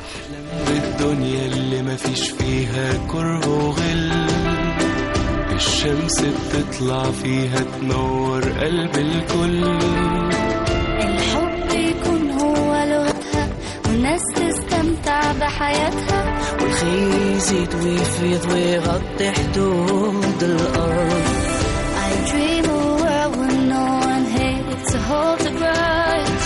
بالدنيا اللي ما فيش فيها كره وغل، الشمس بتطلع فيها تنور قلب الكل. الحب يكون هو لغتها والناس تستمتع بحياتها، والخير يزيد ويفيض ويغطي حدود الأرض. I dream a world where no one hates to hold the grudge.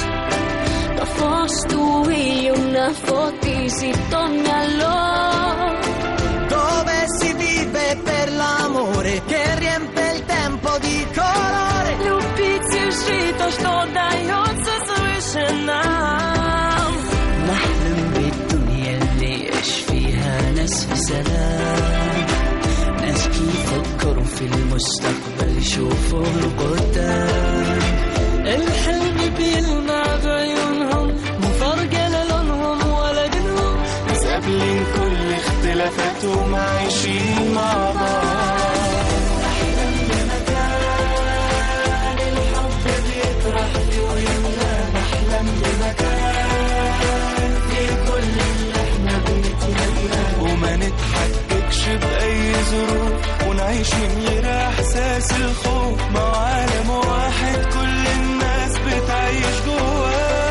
Posto io una foto si torna allora dove si vive per l'amore che riempie il tempo di colore. Любить и жить то, что дается свыше нам. نحلم بالدنيا اللي يعيش فيها ناس في سلام، ناس يفكروا في المستقبل يشوفوا القدام. الحلم بيلمع بعيونهم مفرقة للونهم ولا دينهم، ناس قبل اللي فاتوا عايشين مع بعض. نحلم بمكان الحب بيطرح فيه ويملى، نحلم بمكان فيه كل اللي احنا بنتمناه، وما نتحككش بأي ظروف، ونعيش من غير احساس الخوف، مع عالم واحد كل الناس بتعيش جواه.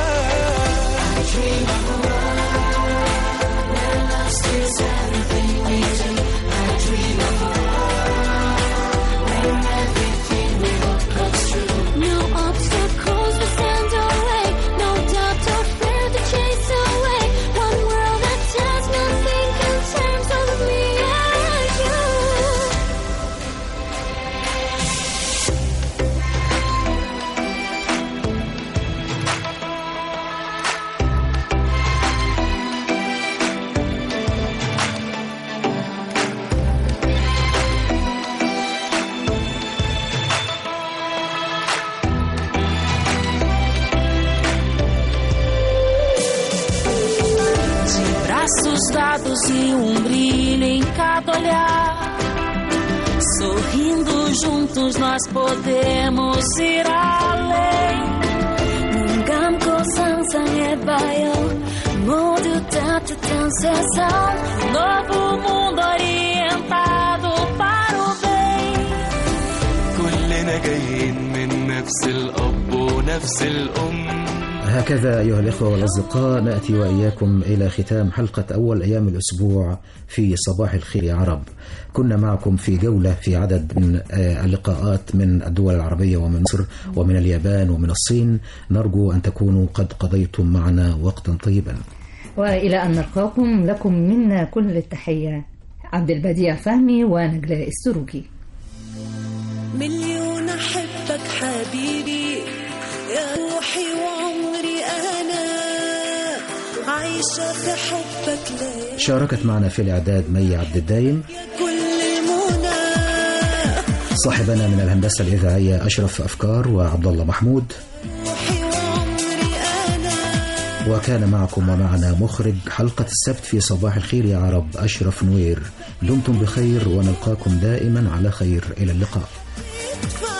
Dados e brilho em cada olhar, sorrindo juntos nós podemos ir além. Nungam kosan sangebayo, mude o teto de sensação, novo mundo orientado para o bem. كلنا جايين من نفس الأب ونفس الأم. هكذا أيها الإخوة والأصدقاء نأتي وإياكم إلى ختام حلقة أول أيام الأسبوع في صباح الخير يا عرب. كنا معكم في جولة في عدد من اللقاءات من الدول العربية ومن مصر ومن اليابان ومن الصين. نرجو أن تكونوا قد قضيتم معنا وقتا طيبا، وإلى أن نلقاكم لكم منا كل التحية. عبد البديع فهمي ونجلاء السروجي. مليون أحبك حبيبي يا روحي وعمري، أنا عايشة في حبك ليه. شاركت معنا في الإعداد مي عبد الدايم، كل المنى صاحبنا من الهندسة الإذاعية أشرف أفكار وعبد الله محمود، روحي وعمري أنا. وكان معكم ومعنا مخرج حلقة السبت في صباح الخير يا عرب أشرف نوير. دمتم بخير ونلقاكم دائما على خير. إلى اللقاء.